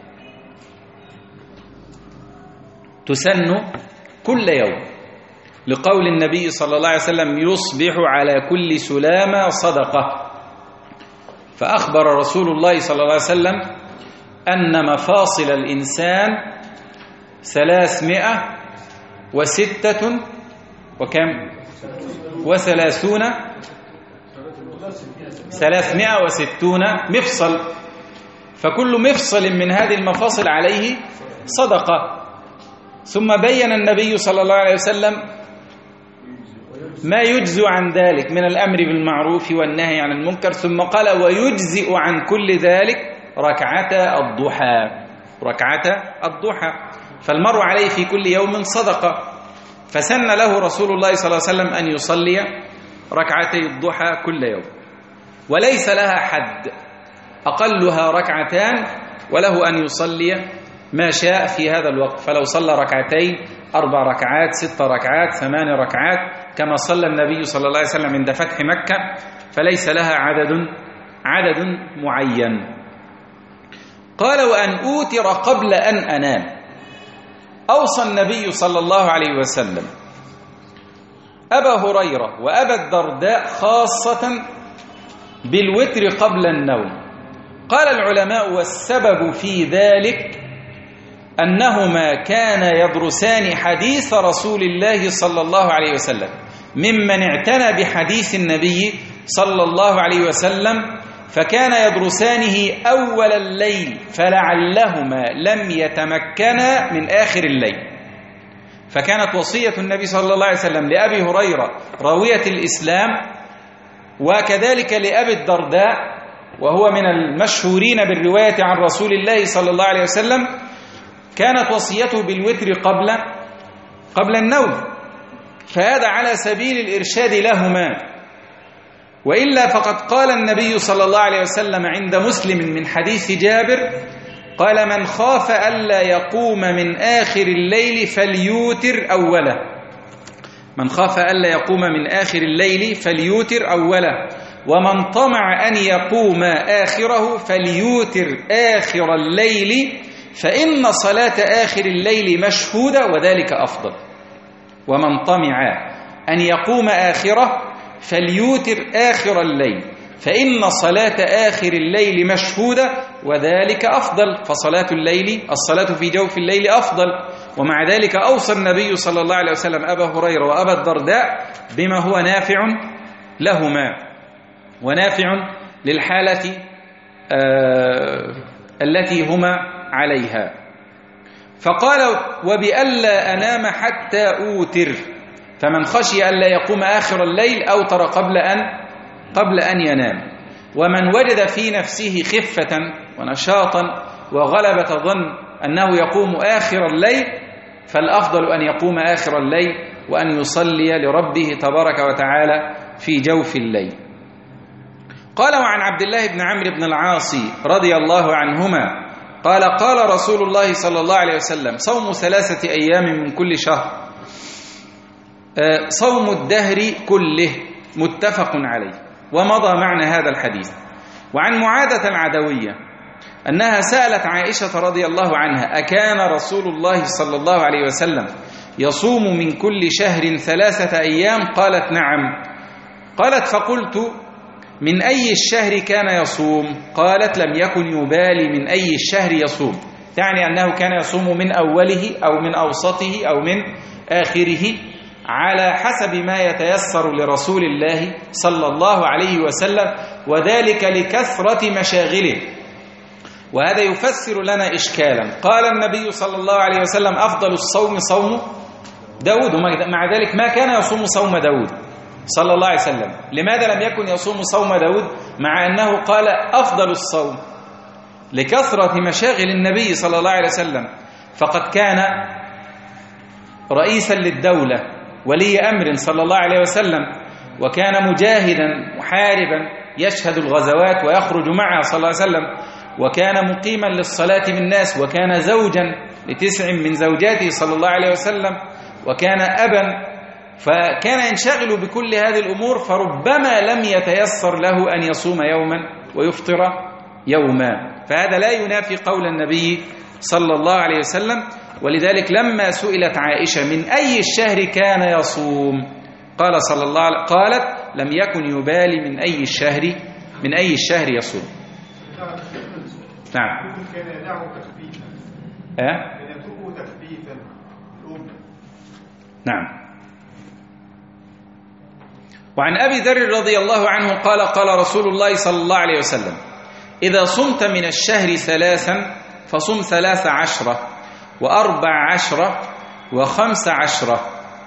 تسن كل يوم، لقول النبي صلى الله عليه وسلم: يصبح على كل سلامة صدقة. فأخبر رسول الله صلى الله عليه وسلم أن مفاصل الإنسان ثلاثمائة وستة وكم وثلاثون ثلاثمائة وستون مفصل، فكل مفصل من هذه المفاصل عليه صدقة. ثم بين النبي صلى الله عليه وسلم ما يجزئ عن ذلك من الأمر بالمعروف والنهي عن المنكر، ثم قال: ويجزئ عن كل ذلك ركعتا الضحى، ركعتا الضحى. فالمرء عليه في كل يوم صدقة، فسن له رسول الله صلى الله عليه وسلم أن يصلي ركعتي الضحى كل يوم، وليس لها حد، أقلها ركعتان، وله أن يصلي ما شاء في هذا الوقت. فلو صلى ركعتين، أربع ركعات، ست ركعات، ثمان ركعات، كما صلى النبي صلى الله عليه وسلم عند فتح مكة، فليس لها عدد عدد معين. قال: وأن أوتر قبل أن أنام. أوصى النبي صلى الله عليه وسلم أبا هريرة وأبا الدرداء خاصة بالوتر قبل النوم. قال العلماء: والسبب في ذلك أنهما كان يدرسان حديث رسول الله صلى الله عليه وسلم، ممن اعتنى بحديث النبي صلى الله عليه وسلم، فكان يدرسانه أول الليل، فلعلهما لم يتمكنا من آخر الليل. فكانت وصية النبي صلى الله عليه وسلم لأبي هريرة راوية الإسلام، وكذلك لأبي الدرداء وهو من المشهورين بالرواية عن رسول الله صلى الله عليه وسلم، كانت وصيته بالوتر قبل قبل النوم، فهذا على سبيل الإرشاد لهما. وإلا فقد قال النبي صلى الله عليه وسلم عند مسلم من حديث جابر: قال: من خاف ألا يقوم من آخر الليل فليوتر أوله، من خاف ألا يقوم من آخر الليل فليوتر أوله، ومن طمع أن يقوم آخره فليوتر آخر الليل، فإن صلاة آخر الليل مشهودة وذلك أفضل. ومن طمع أن يقوم آخره فليوتر آخر الليل، فإن صلاة آخر الليل مشهودة وذلك أفضل. فصلاة الليل، الصلاة في جوف الليل أفضل. ومع ذلك أوصى النبي صلى الله عليه وسلم أبا هريرة وأبا الدرداء بما هو نافع لهما ونافع للحالة آه التي هما عليها. فقال: وبألا أنام حتى أوتر، فمن خشي ألا يقوم آخر الليل أوتر قبل أن قبل أن ينام. ومن وجد في نفسه خفة ونشاطا وغلبة ظن أنه يقوم آخر الليل، فالأفضل أن يقوم آخر الليل وأن يصلي لربه تبارك وتعالى في جوف الليل. قال: وعن عبد الله بن عمرو بن العاص رضي الله عنهما قال: قال رسول الله صلى الله عليه وسلم: صوم ثلاثة أيام من كل شهر صوم الدهر كله، متفق عليه. ومضى معنى هذا الحديث. وعن معاذة العدوية أنها سألت عائشة رضي الله عنها: أكان رسول الله صلى الله عليه وسلم يصوم من كل شهر ثلاثة أيام؟ قالت: نعم. قالت: فقلت: من أي الشهر كان يصوم؟ قالت: لم يكن يبالي من أي الشهر يصوم، تعني أنه كان يصوم من أوله أو من أوسطه أو من آخره على حسب ما يتيسر لرسول الله صلى الله عليه وسلم، وذلك لكثرة مشاغله. وهذا يفسر لنا إشكالا. قال النبي صلى الله عليه وسلم: أفضل الصوم صوم داود، ومع ذلك ما كان يصوم صوم داود صلى الله عليه وسلم. لماذا لم يكن يصوم صوم داود مع أنه قال أفضل الصوم؟ لكثرة مشاغل النبي صلى الله عليه وسلم، فقد كان رئيسا للدولة، ولي أمر صلى الله عليه وسلم، وكان مجاهدا محاربا يشهد الغزوات ويخرج معها صلى الله عليه وسلم، وكان مقيما للصلاة بالناس، وكان زوجا لتسع من زوجاته صلى الله عليه وسلم، وكان أبا، فكان ينشغل بكل هذه الأمور، فربما لم يتيسر له أن يصوم يوما ويفطر يوما. فهذا لا ينافي قول النبي صلى الله عليه وسلم. ولذلك لما سئلت عائشة من أي الشهر كان يصوم، قال صلى الله عليه وسلم قالت: لم يكن يبالي من أي الشهر من أي الشهر يصوم. نعم. كان يدعو تثبيتا. أه؟ كان يتركه تثبيتا. نعم. وعن أبي ذر رضي الله عنه قال: قال رسول الله صلى الله عليه وسلم: إذا صمت من الشهر ثلاثا فصم ثلاث عشرة وأربع عشرة وخمس عشرة.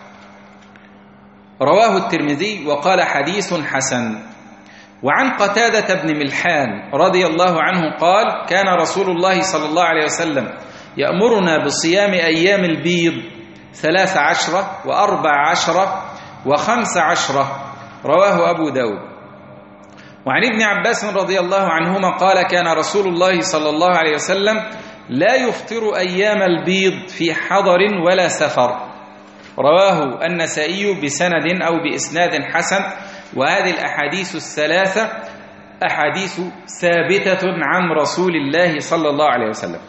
رواه الترمذي وقال: حديث حسن. وعن قتادة بن ملحان رضي الله عنه قال: كان رسول الله صلى الله عليه وسلم يأمرنا بصيام أيام البيض ثلاث عشرة وأربع عشرة وخمس عشرة. رواه أبو داود. وعن ابن عباس رضي الله عنهما قال: كان رسول الله صلى الله عليه وسلم لا يفطر أيام البيض في حضر ولا سفر. رواه النسائي بسند أو بإسناد حسن. وهذه الأحاديث الثلاثة أحاديث ثابتة عن رسول الله صلى الله عليه وسلم.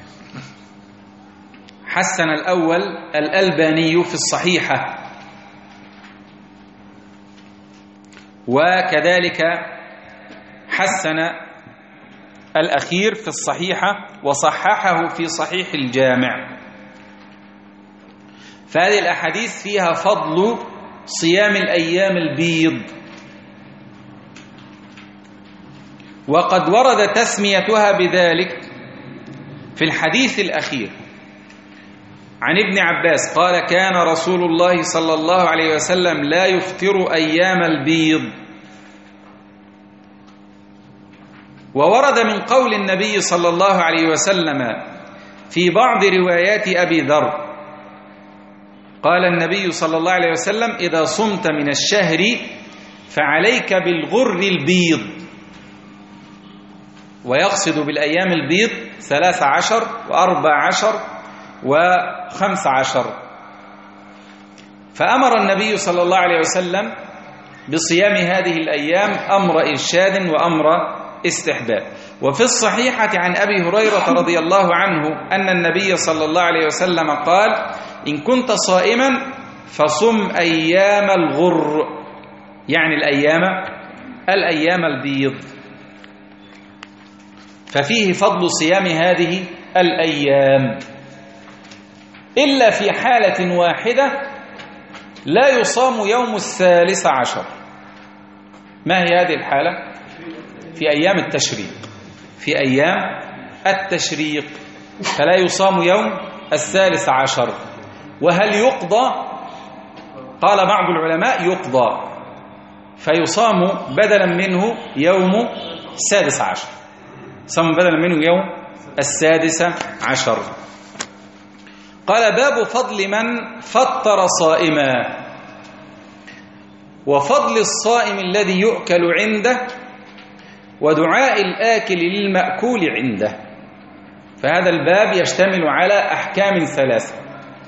حسن الأول الألباني في الصحيحة، وكذلك حسن الأخير في الصحيحة، وصححه في صحيح الجامع. فهذه الأحاديث فيها فضل صيام الأيام البيض، وقد ورد تسميتها بذلك في الحديث الأخير عن ابن عباس قال: كان رسول الله صلى الله عليه وسلم لا يفطر أيام البيض. وورد من قول النبي صلى الله عليه وسلم في بعض روايات أبي ذر قال النبي صلى الله عليه وسلم: إذا صمت من الشهر فعليك بالغر البيض. ويقصد بالأيام البيض ثلاث عشر وأربع عشر وخمس عشر. فأمر النبي صلى الله عليه وسلم بصيام هذه الأيام أمر إرشاد وأمر استحباب. وفي الصحيحة عن أبي هريرة رضي الله عنه أن النبي صلى الله عليه وسلم قال: إن كنت صائما فصم أيام الغر، يعني الأيام الأيام البيض. ففيه فضل صيام هذه الأيام، إلا في حالة واحدة لا يصام يوم الثالث عشر. ما هي هذه الحالة؟ في أيام التشريق، في أيام التشريق فلا يصام يوم الثالث عشر. وهل يقضى؟ قال بعض العلماء يقضى، فيصام بدلا منه يوم السادس عشر، صام بدلا منه يوم السادس عشر. قال: باب فضل من فطر صائما. وفضل الصائم الذي يؤكل عنده ودعاء الآكل للمأكول عنده. فهذا الباب يشتمل على أحكام ثلاثة: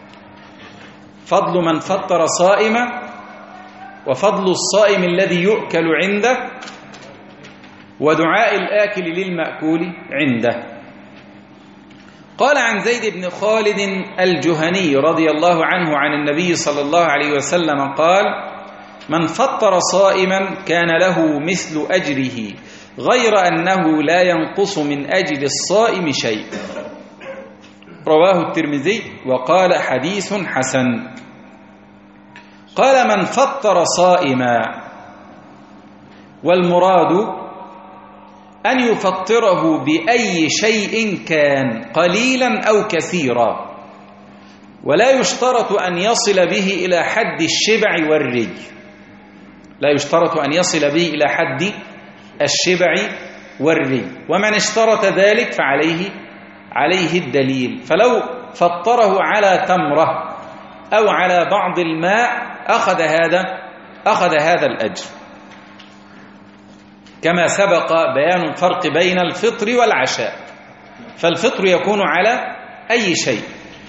فضل من فطر صائما، وفضل الصائم الذي يؤكل عنده، ودعاء الآكل للمأكول عنده. قال عن زيد بن خالد الجهني رضي الله عنه عن النبي صلى الله عليه وسلم قال: من فطر صائما كان له مثل أجره غير أنه لا ينقص من أجر الصائم شيء. رواه الترمذي وقال حديث حسن. قال: من فطر صائما، والمراد أن يفطره بأي شيء كان قليلا أو كثيرا، ولا يشترط أن يصل به إلى حد الشبع والري. لا يشترط أن يصل به إلى حد الشبع والري، ومن اشترط ذلك فعليه عليه الدليل. فلو فطره على تمرة أو على بعض الماء أخذ هذا أخذ هذا الأجر، كما سبق بيان الفرق بين الفطر والعشاء. فالفطر يكون على أي شيء.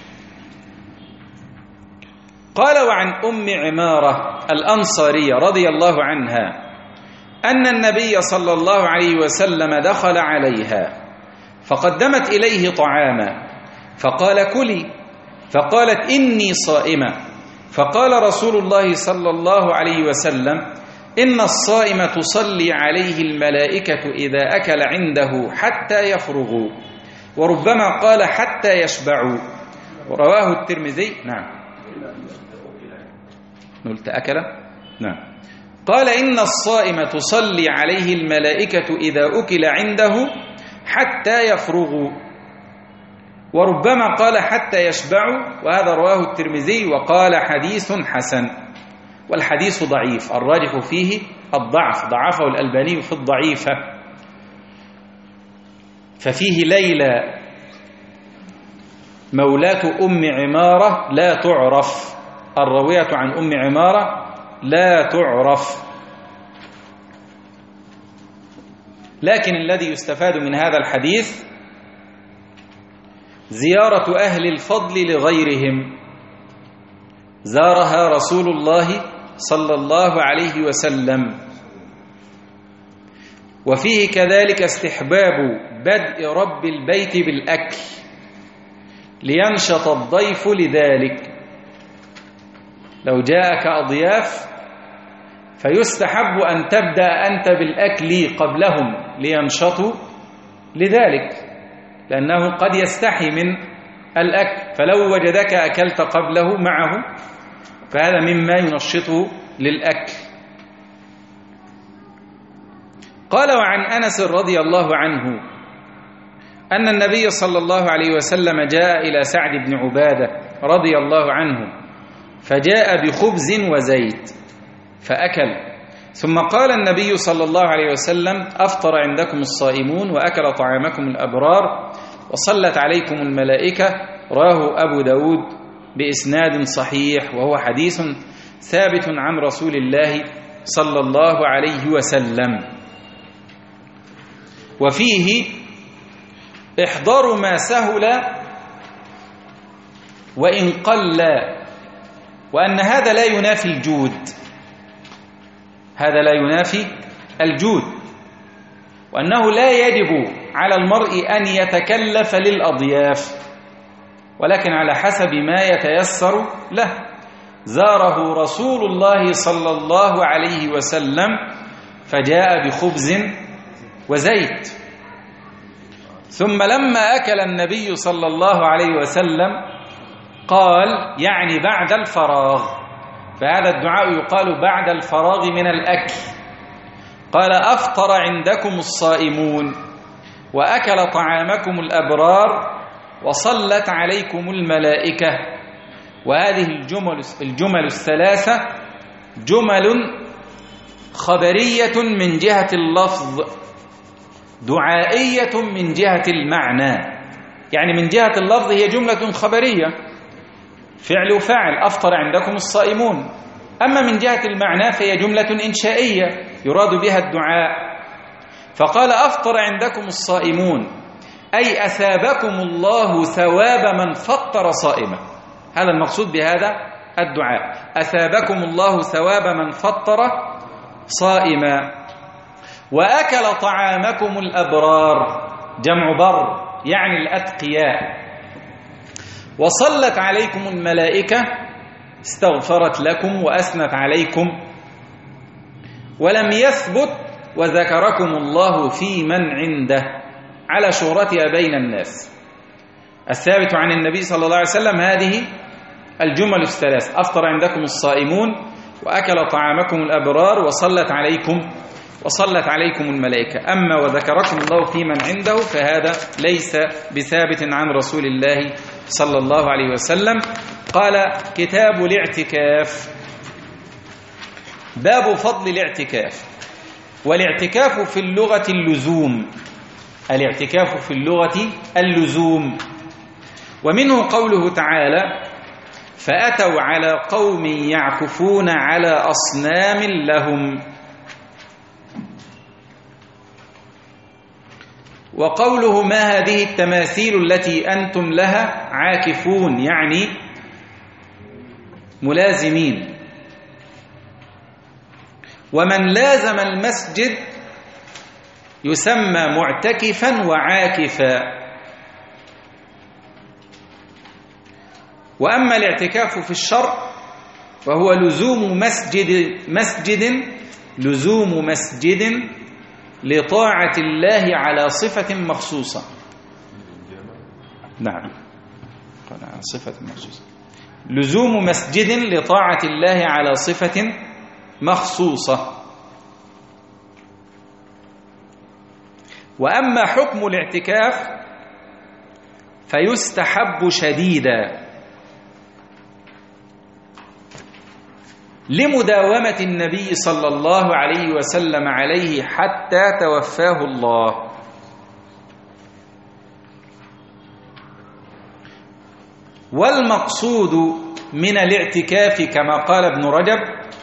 قال: وعن أم عمارة الأنصارية رضي الله عنها أن النبي صلى الله عليه وسلم دخل عليها فقدمت إليه طعاما فقال: كلي، فقالت: إني صائمة. فقال رسول الله صلى الله عليه وسلم: إن الصائم تصلي عليه الملائكة إذا أكل عنده حتى يفرغوا، وربما قال حتى يشبعوا. رواه الترمذي. نعم، قلت أكل. نعم. قال: إن الصائم تصلي عليه الملائكة إذا أكل عنده حتى يفرغوا، وربما قال حتى يشبعوا. وهذا رواه الترمذي وقال حديث حسن. والحديث ضعيف، الراجح فيه الضعف، ضعفه الألباني في الضعيفة. ففيه ليلى مولاة أم عمارة لا تعرف، الراوية عن أم عمارة لا تعرف. لكن الذي يستفاد من هذا الحديث زيارة أهل الفضل لغيرهم، زارها رسول الله صلى الله عليه وسلم. وفيه كذلك استحباب بدء رب البيت بالأكل لينشط الضيف لذلك. لو جاءك أضياف فيستحب أن تبدأ أنت بالأكل قبلهم لينشطوا لذلك، لأنه قد يستحي من الأكل، فلو وجدك أكلت قبله معه فهذا مما ينشطه للأكل. قال: وعن أنس رضي الله عنه أن النبي صلى الله عليه وسلم جاء إلى سعد بن عبادة رضي الله عنه فجاء بخبز وزيت فأكل، ثم قال النبي صلى الله عليه وسلم: أفطر عندكم الصائمون وأكل طعامكم الأبرار وصلت عليكم الملائكة. راه أبو داود بإسناد صحيح، وهو حديث ثابت عن رسول الله صلى الله عليه وسلم. وفيه إحضار ما سهل وإن قل، وأن هذا لا ينافي الجود، هذا لا ينافي الجود، وأنه لا يجب على المرء أن يتكلف للأضياف، ولكن على حسب ما يتيسر له. زاره رسول الله صلى الله عليه وسلم فجاء بخبز وزيت، ثم لما أكل النبي صلى الله عليه وسلم قال، يعني بعد الفراغ، فهذا الدعاء يقال بعد الفراغ من الأكل. قال: أفطر عندكم الصائمون وأكل طعامكم الأبرار وصلت عليكم الملائكة. وهذه الجمل, الجمل الثلاثة جمل خبرية من جهة اللفظ، دعائية من جهة المعنى. يعني من جهة اللفظ هي جملة خبرية، فعل وفاعل، أفطر عندكم الصائمون. أما من جهة المعنى فهي جملة إنشائية يراد بها الدعاء. فقال أفطر عندكم الصائمون، أي أثابكم الله ثواب من فطر صائما. هذا المقصود بهذا الدعاء، أثابكم الله ثواب من فطر صائما. وأكل طعامكم الأبرار، جمع بر يعني الأتقياء. وصلت عليكم الملائكة، استغفرت لكم وأثنت عليكم. ولم يثبت وذكركم الله في من عنده على شهرتها بين الناس. الثابت عن النبي صلى الله عليه وسلم هذه الجمل الثلاث: أفطر عندكم الصائمون، وأكل طعامكم الأبرار، وصلت عليكم وصلت عليكم الملائكة. أما وذكركم الله في من عنده فهذا ليس بثابت عن رسول الله صلى الله عليه وسلم. قال: كتاب الاعتكاف. باب فضل الاعتكاف. والاعتكاف في اللغة اللزوم، الاعتكاف في اللغة اللزوم. ومنه قوله تعالى: فأتوا على قوم يعكفون على أصنام لهم. وقوله: ما هذه التماثيل التي أنتم لها عاكفون، يعني ملازمين. ومن لازم المسجد يسمى معتكفا وعاكفا. وأما الاعتكاف في الشرع وهو لزوم مسجد مسجد لزوم مسجد لطاعة الله على صفة مخصوصة. نعم، على صفة مخصوصة. لزوم مسجد لطاعة الله على صفة مخصوصة. وأما حكم الاعتكاف فيستحب شديدا لمداومة النبي صلى الله عليه وسلم عليه حتى توفاه الله. والمقصود من الاعتكاف كما قال ابن رجب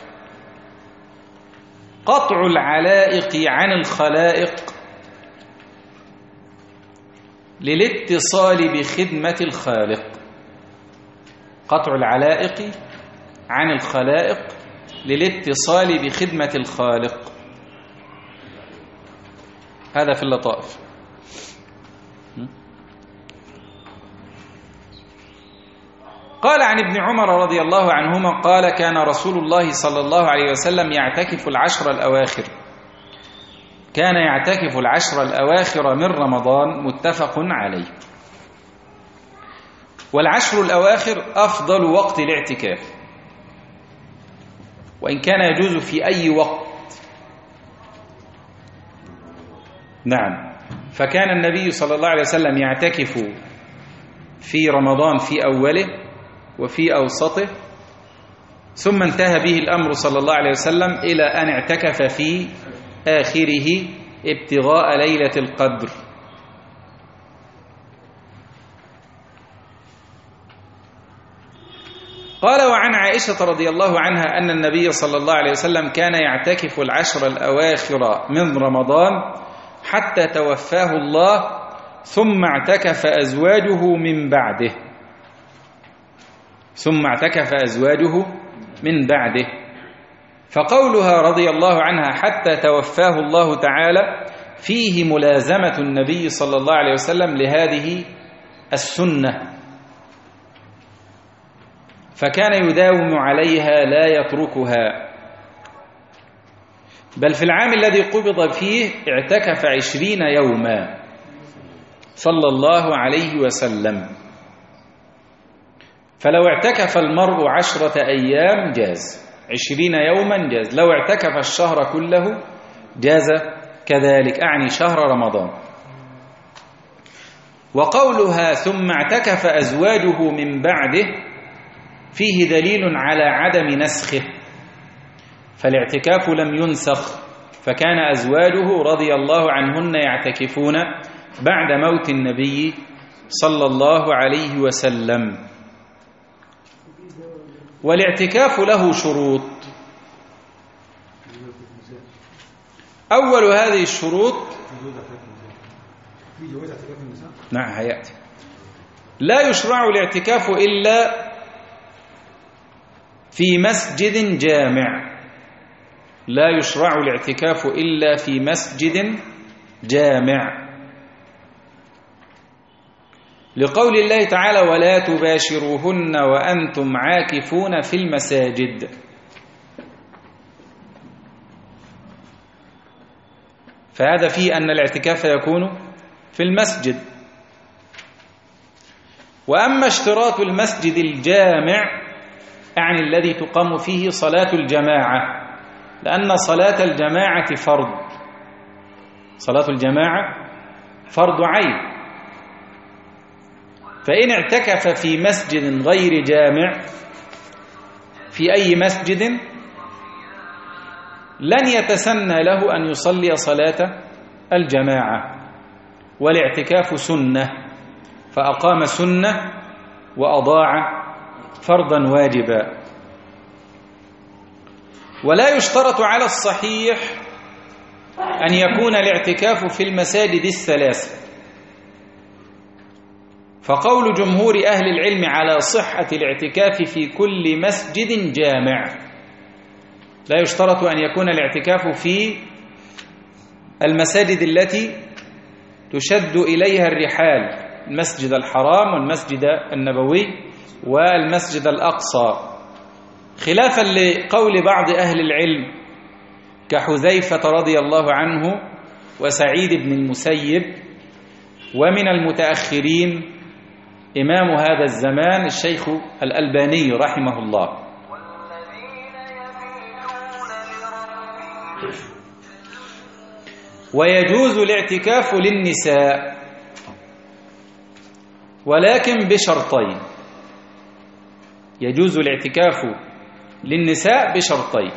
قطع العلائق عن الخلائق للاتصال بخدمة الخالق. قطع العلائق عن الخلائق للاتصال بخدمة الخالق. هذا في اللطائف. قال عن ابن عمر رضي الله عنهما قال: كان رسول الله صلى الله عليه وسلم يعتكف العشر الأواخر كان يعتكف العشر الأواخر من رمضان، متفق عليه. والعشر الأواخر أفضل وقت الاعتكاف، وإن كان يجوز في أي وقت. نعم، فكان النبي صلى الله عليه وسلم يعتكف في رمضان في أوله وفي أوسطه، ثم انتهى به الأمر صلى الله عليه وسلم إلى أن اعتكف في آخره ابتغاء ليلة القدر. قال: وعن عائشة رضي الله عنها أن النبي صلى الله عليه وسلم كان يعتكف العشر الأواخر من رمضان حتى توفاه الله، ثم اعتكف أزواجه من بعده ثم اعتكف أزواجه من بعده فقولها رضي الله عنها حتى توفاه الله تعالى فيه ملازمة النبي صلى الله عليه وسلم لهذه السنة، فكان يداوم عليها لا يتركها. بل في العام الذي قبض فيه اعتكف عشرين يوما صلى الله عليه وسلم. فلو اعتكف المرء عشرة أيام جاز، عشرين يوما جاز. لو اعتكف الشهر كله جاز كذلك، أعني شهر رمضان. وقولها ثم اعتكف أزواجه من بعده فيه دليل على عدم نسخه، فالاعتكاف لم ينسخ، فكان أزواجه رضي الله عنهن يعتكفون بعد موت النبي صلى الله عليه وسلم. والاعتكاف له شروط. أول هذه الشروط نعم هيأتي. لا يشرع الاعتكاف إلا في مسجد جامع. لا يشرع الاعتكاف إلا في مسجد جامع، لقول الله تعالى: ولا تباشروهن وأنتم عاكفون في المساجد. فهذا فيه أن الاعتكاف يكون في المسجد. وأما اشتراط المسجد الجامع يعني الذي تقام فيه صلاة الجماعة، لأن صلاة الجماعة فرض، صلاة الجماعة فرض عين. فإن اعتكف في مسجد غير جامع في أي مسجد لن يتسنى له أن يصلي صلاة الجماعة، والاعتكاف سنة، فأقام سنة وأضاع فرضا واجبا. ولا يشترط على الصحيح أن يكون الاعتكاف في المساجد الثلاث، فقول جمهور أهل العلم على صحة الاعتكاف في كل مسجد جامع. لا يشترط أن يكون الاعتكاف في المساجد التي تشد إليها الرحال، المسجد الحرام والمسجد النبوي والمسجد الأقصى، خلافا لقول بعض أهل العلم كحذيفة رضي الله عنه وسعيد بن المسيب، ومن المتأخرين إمام هذا الزمان الشيخ الألباني رحمه الله. ويجوز الاعتكاف للنساء ولكن بشرطين. يجوز الاعتكاف للنساء بشرطين.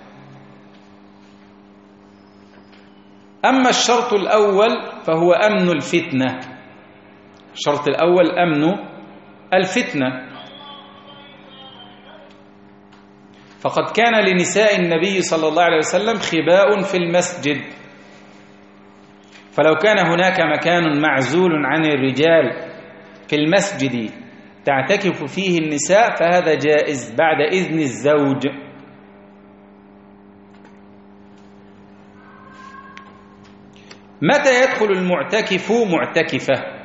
أما الشرط الأول فهو أمن الفتنة. الشرط الأول أمن الفتنة، فقد كان لنساء النبي صلى الله عليه وسلم خباء في المسجد، فلو كان هناك مكان معزول عن الرجال في المسجد تعتكف فيه النساء فهذا جائز بعد إذن الزوج. متى يدخل المعتكف معتكفة؟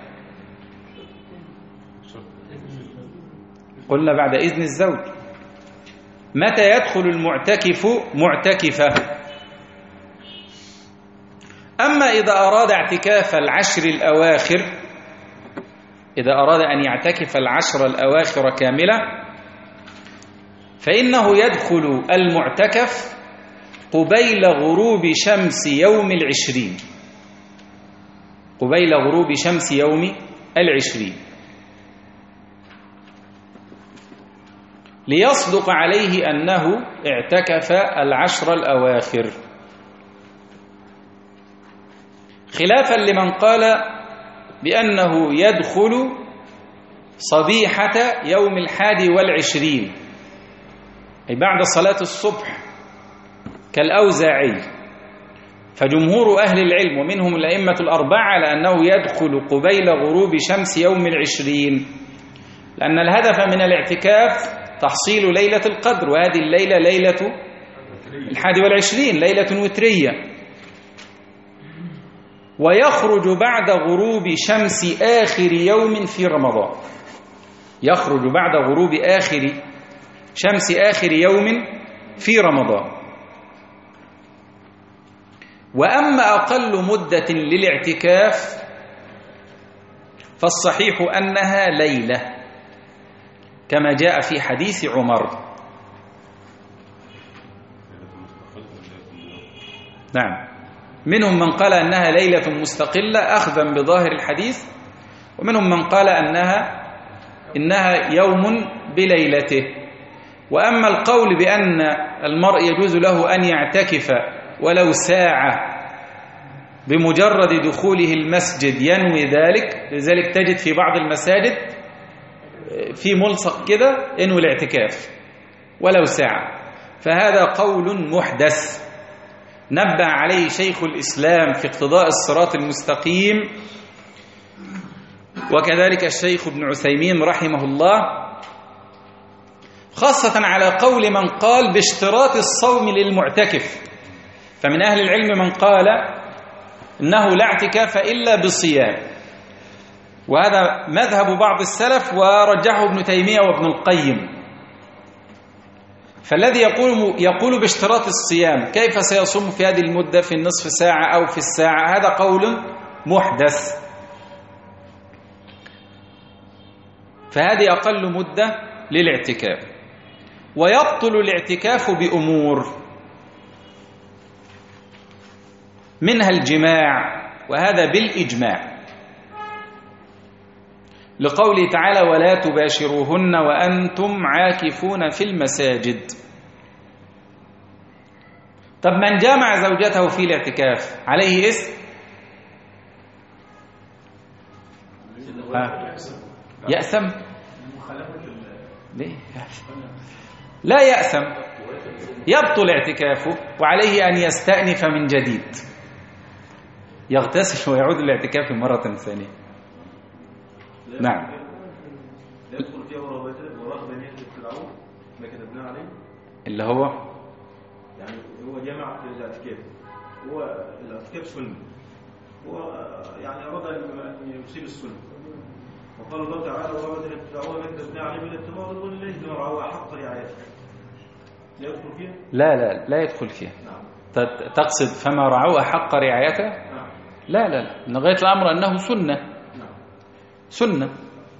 قلنا بعد إذن الزوج. متى يدخل المعتكف معتكفة؟ أما إذا أراد اعتكاف العشر الأواخر، إذا أراد أن يعتكف العشر الأواخر كاملة فإنه يدخل المعتكف قبيل غروب شمس يوم العشرين، قبيل غروب شمس يوم العشرين، ليصدق عليه أنه اعتكف العشر الأواخر، خلافا لمن قال بأنه يدخل صبيحة يوم الحادي والعشرين أي بعد صلاة الصبح كالأوزاعي. فجمهور أهل العلم ومنهم الأئمة الأربعة على أنه يدخل قبيل غروب شمس يوم العشرين، لأن الهدف من الاعتكاف تحصيل ليلة القدر، وهذه الليلة ليلة الحادي والعشرين، ليلة وترية. ويخرج بعد غروب شمس آخر يوم في رمضان، يخرج بعد غروب آخر شمس آخر يوم في رمضان. وأما أقل مدة للاعتكاف فالصحيح أنها ليلة كما جاء في حديث عمر. نعم، منهم من قال أنها ليلة مستقلة أخذا بظاهر الحديث، ومنهم من قال أنها إنها يوم بليلته. وأما القول بأن المرء يجوز له أن يعتكف ولو ساعة بمجرد دخوله المسجد ينوي ذلك، لذلك تجد في بعض المساجد في ملصق كده انوي الاعتكاف ولو ساعة، فهذا قول محدث، نبه عليه شيخ الإسلام في اقتضاء الصراط المستقيم، وكذلك الشيخ ابن عثيمين رحمه الله، خاصة على قول من قال باشتراط الصوم للمعتكف. فمن أهل العلم من قال إنه لا اعتكاف إلا بصيام، وهذا مذهب بعض السلف ورجحه ابن تيمية وابن القيم. فالذي يقول يقول باشتراط الصيام كيف سيصوم في هذه المدة، في النصف ساعة أو في الساعة، هذا قول محدث. فهذه أقل مدة للاعتكاف. ويبطل الاعتكاف بأمور، منها الجماع، وهذا بالإجماع، لقوله تعالى ولا تباشروهن وأنتم عاكفون في المساجد. طب من جامع زوجته في الاعتكاف عليه اسم؟ ها. يأثم؟ ليه؟ لا يأثم، يبطل اعتكافه وعليه أن يستأنف من جديد، يغتسل ويعود الاعتكاف مرة ثانية. نعم. يدخل فيها ورغبة نية التدعوه ما كتبناه عليه، اللي هو يعني هو جامع في الاعتكاف، هو الاعتكاف سنة، هو يعني أراد أن يصيب السنة، وقال الله تعالى ورغبة نية التدعوه ما كتبناه عليه من الاتباع رضوان الله لما رعاه حق رعايته. لا يدخل فيها؟ لا لا لا يدخل فيها. نعم. تقصد فما رعوه حق رعايته؟ نعم. لا لا لا، من غاية الأمر أنه سنة، سنة.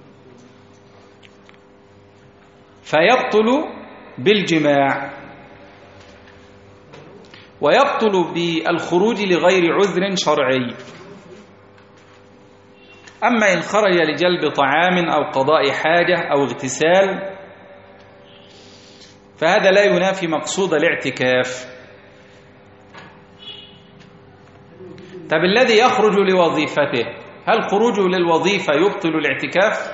فيبطل بالجماع، ويبطل بالخروج لغير عذر شرعي. أما إن خرج لجلب طعام أو قضاء حاجة أو اغتسال فهذا لا ينافي مقصود الاعتكاف. طب الذي يخرج لوظيفته، هل خروجه للوظيفة يبطل الاعتكاف؟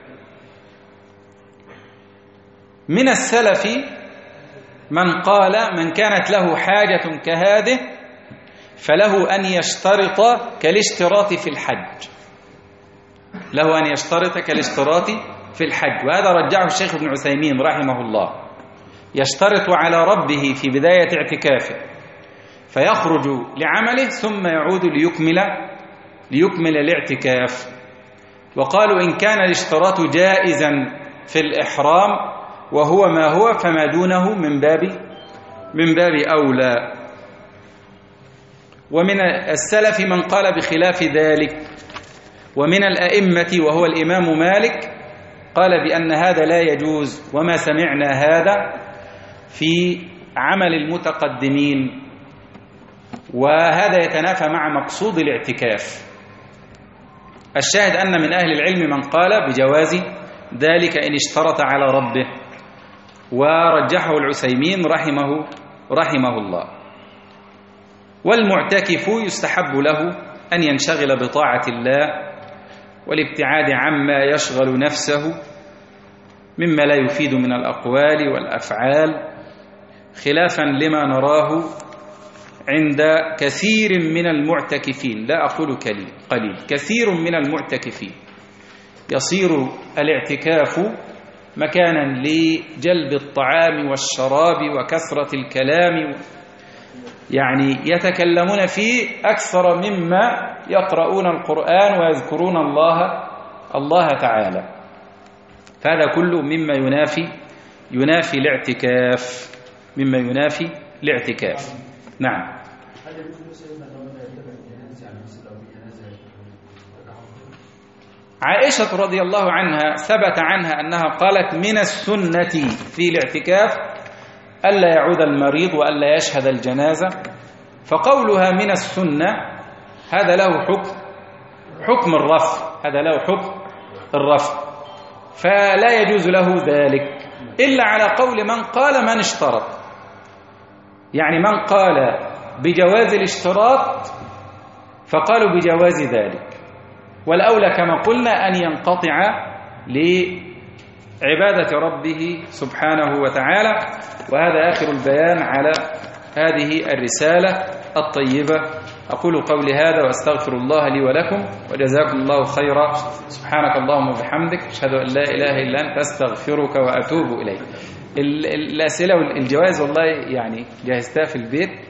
من السلف من قال من كانت له حاجة كهذه فله أن يشترط كالاشتراط في الحج، له أن يشترط كالاشتراط في الحج، وهذا رجعه الشيخ ابن عثيمين رحمه الله، يشترط على ربه في بداية اعتكافه فيخرج لعمله ثم يعود ليكمل ليكمل الاعتكاف. وقالوا إن كان الاشتراط جائزا في الإحرام وهو ما هو فما دونه من باب من باب أولى. ومن السلف من قال بخلاف ذلك، ومن الأئمة وهو الإمام مالك قال بأن هذا لا يجوز، وما سمعنا هذا في عمل المتقدمين، وهذا يتنافى مع مقصود الاعتكاف. الشاهد أن من أهل العلم من قال بجواز ذلك إن اشترط على ربه، ورجحه العثيمين رحمه رحمه الله. والمعتكف يستحب له أن ينشغل بطاعة الله والابتعاد عما يشغل نفسه مما لا يفيد من الأقوال والأفعال، خلافا لما نراه عند كثير من المعتكفين، لا أقول قليل، كثير من المعتكفين يصير الاعتكاف مكانا لجلب الطعام والشراب وكثرة الكلام، يعني يتكلمون فيه أكثر مما يقرؤون القرآن ويذكرون الله الله تعالى. فهذا كله مما ينافي ينافي الاعتكاف، مما ينافي الاعتكاف. نعم. عائشة رضي الله عنها ثبت عنها أنها قالت من السنة في الاعتكاف ألا يعود المريض وألا يشهد الجنازة، فقولها من السنة هذا له حكم حكم الرفع، هذا له حكم الرفع، فلا يجوز له ذلك إلا على قول من قال من اشترط، يعني من قال بجواز الاشتراط فقالوا بجواز ذلك، والأولى كما قلنا أن ينقطع لعبادة ربه سبحانه وتعالى. وهذا آخر البيان على هذه الرسالة. الطيبة. أقول قولي هذا وأستغفر الله لي ولكم، وجزاكم الله خيرا. سبحانك اللهم وبحمدك، أشهد أن لا إله إلا أنت، أستغفرك وأتوب إليك. الأسئلة والجوائز والله يعني جهزتها في البيت،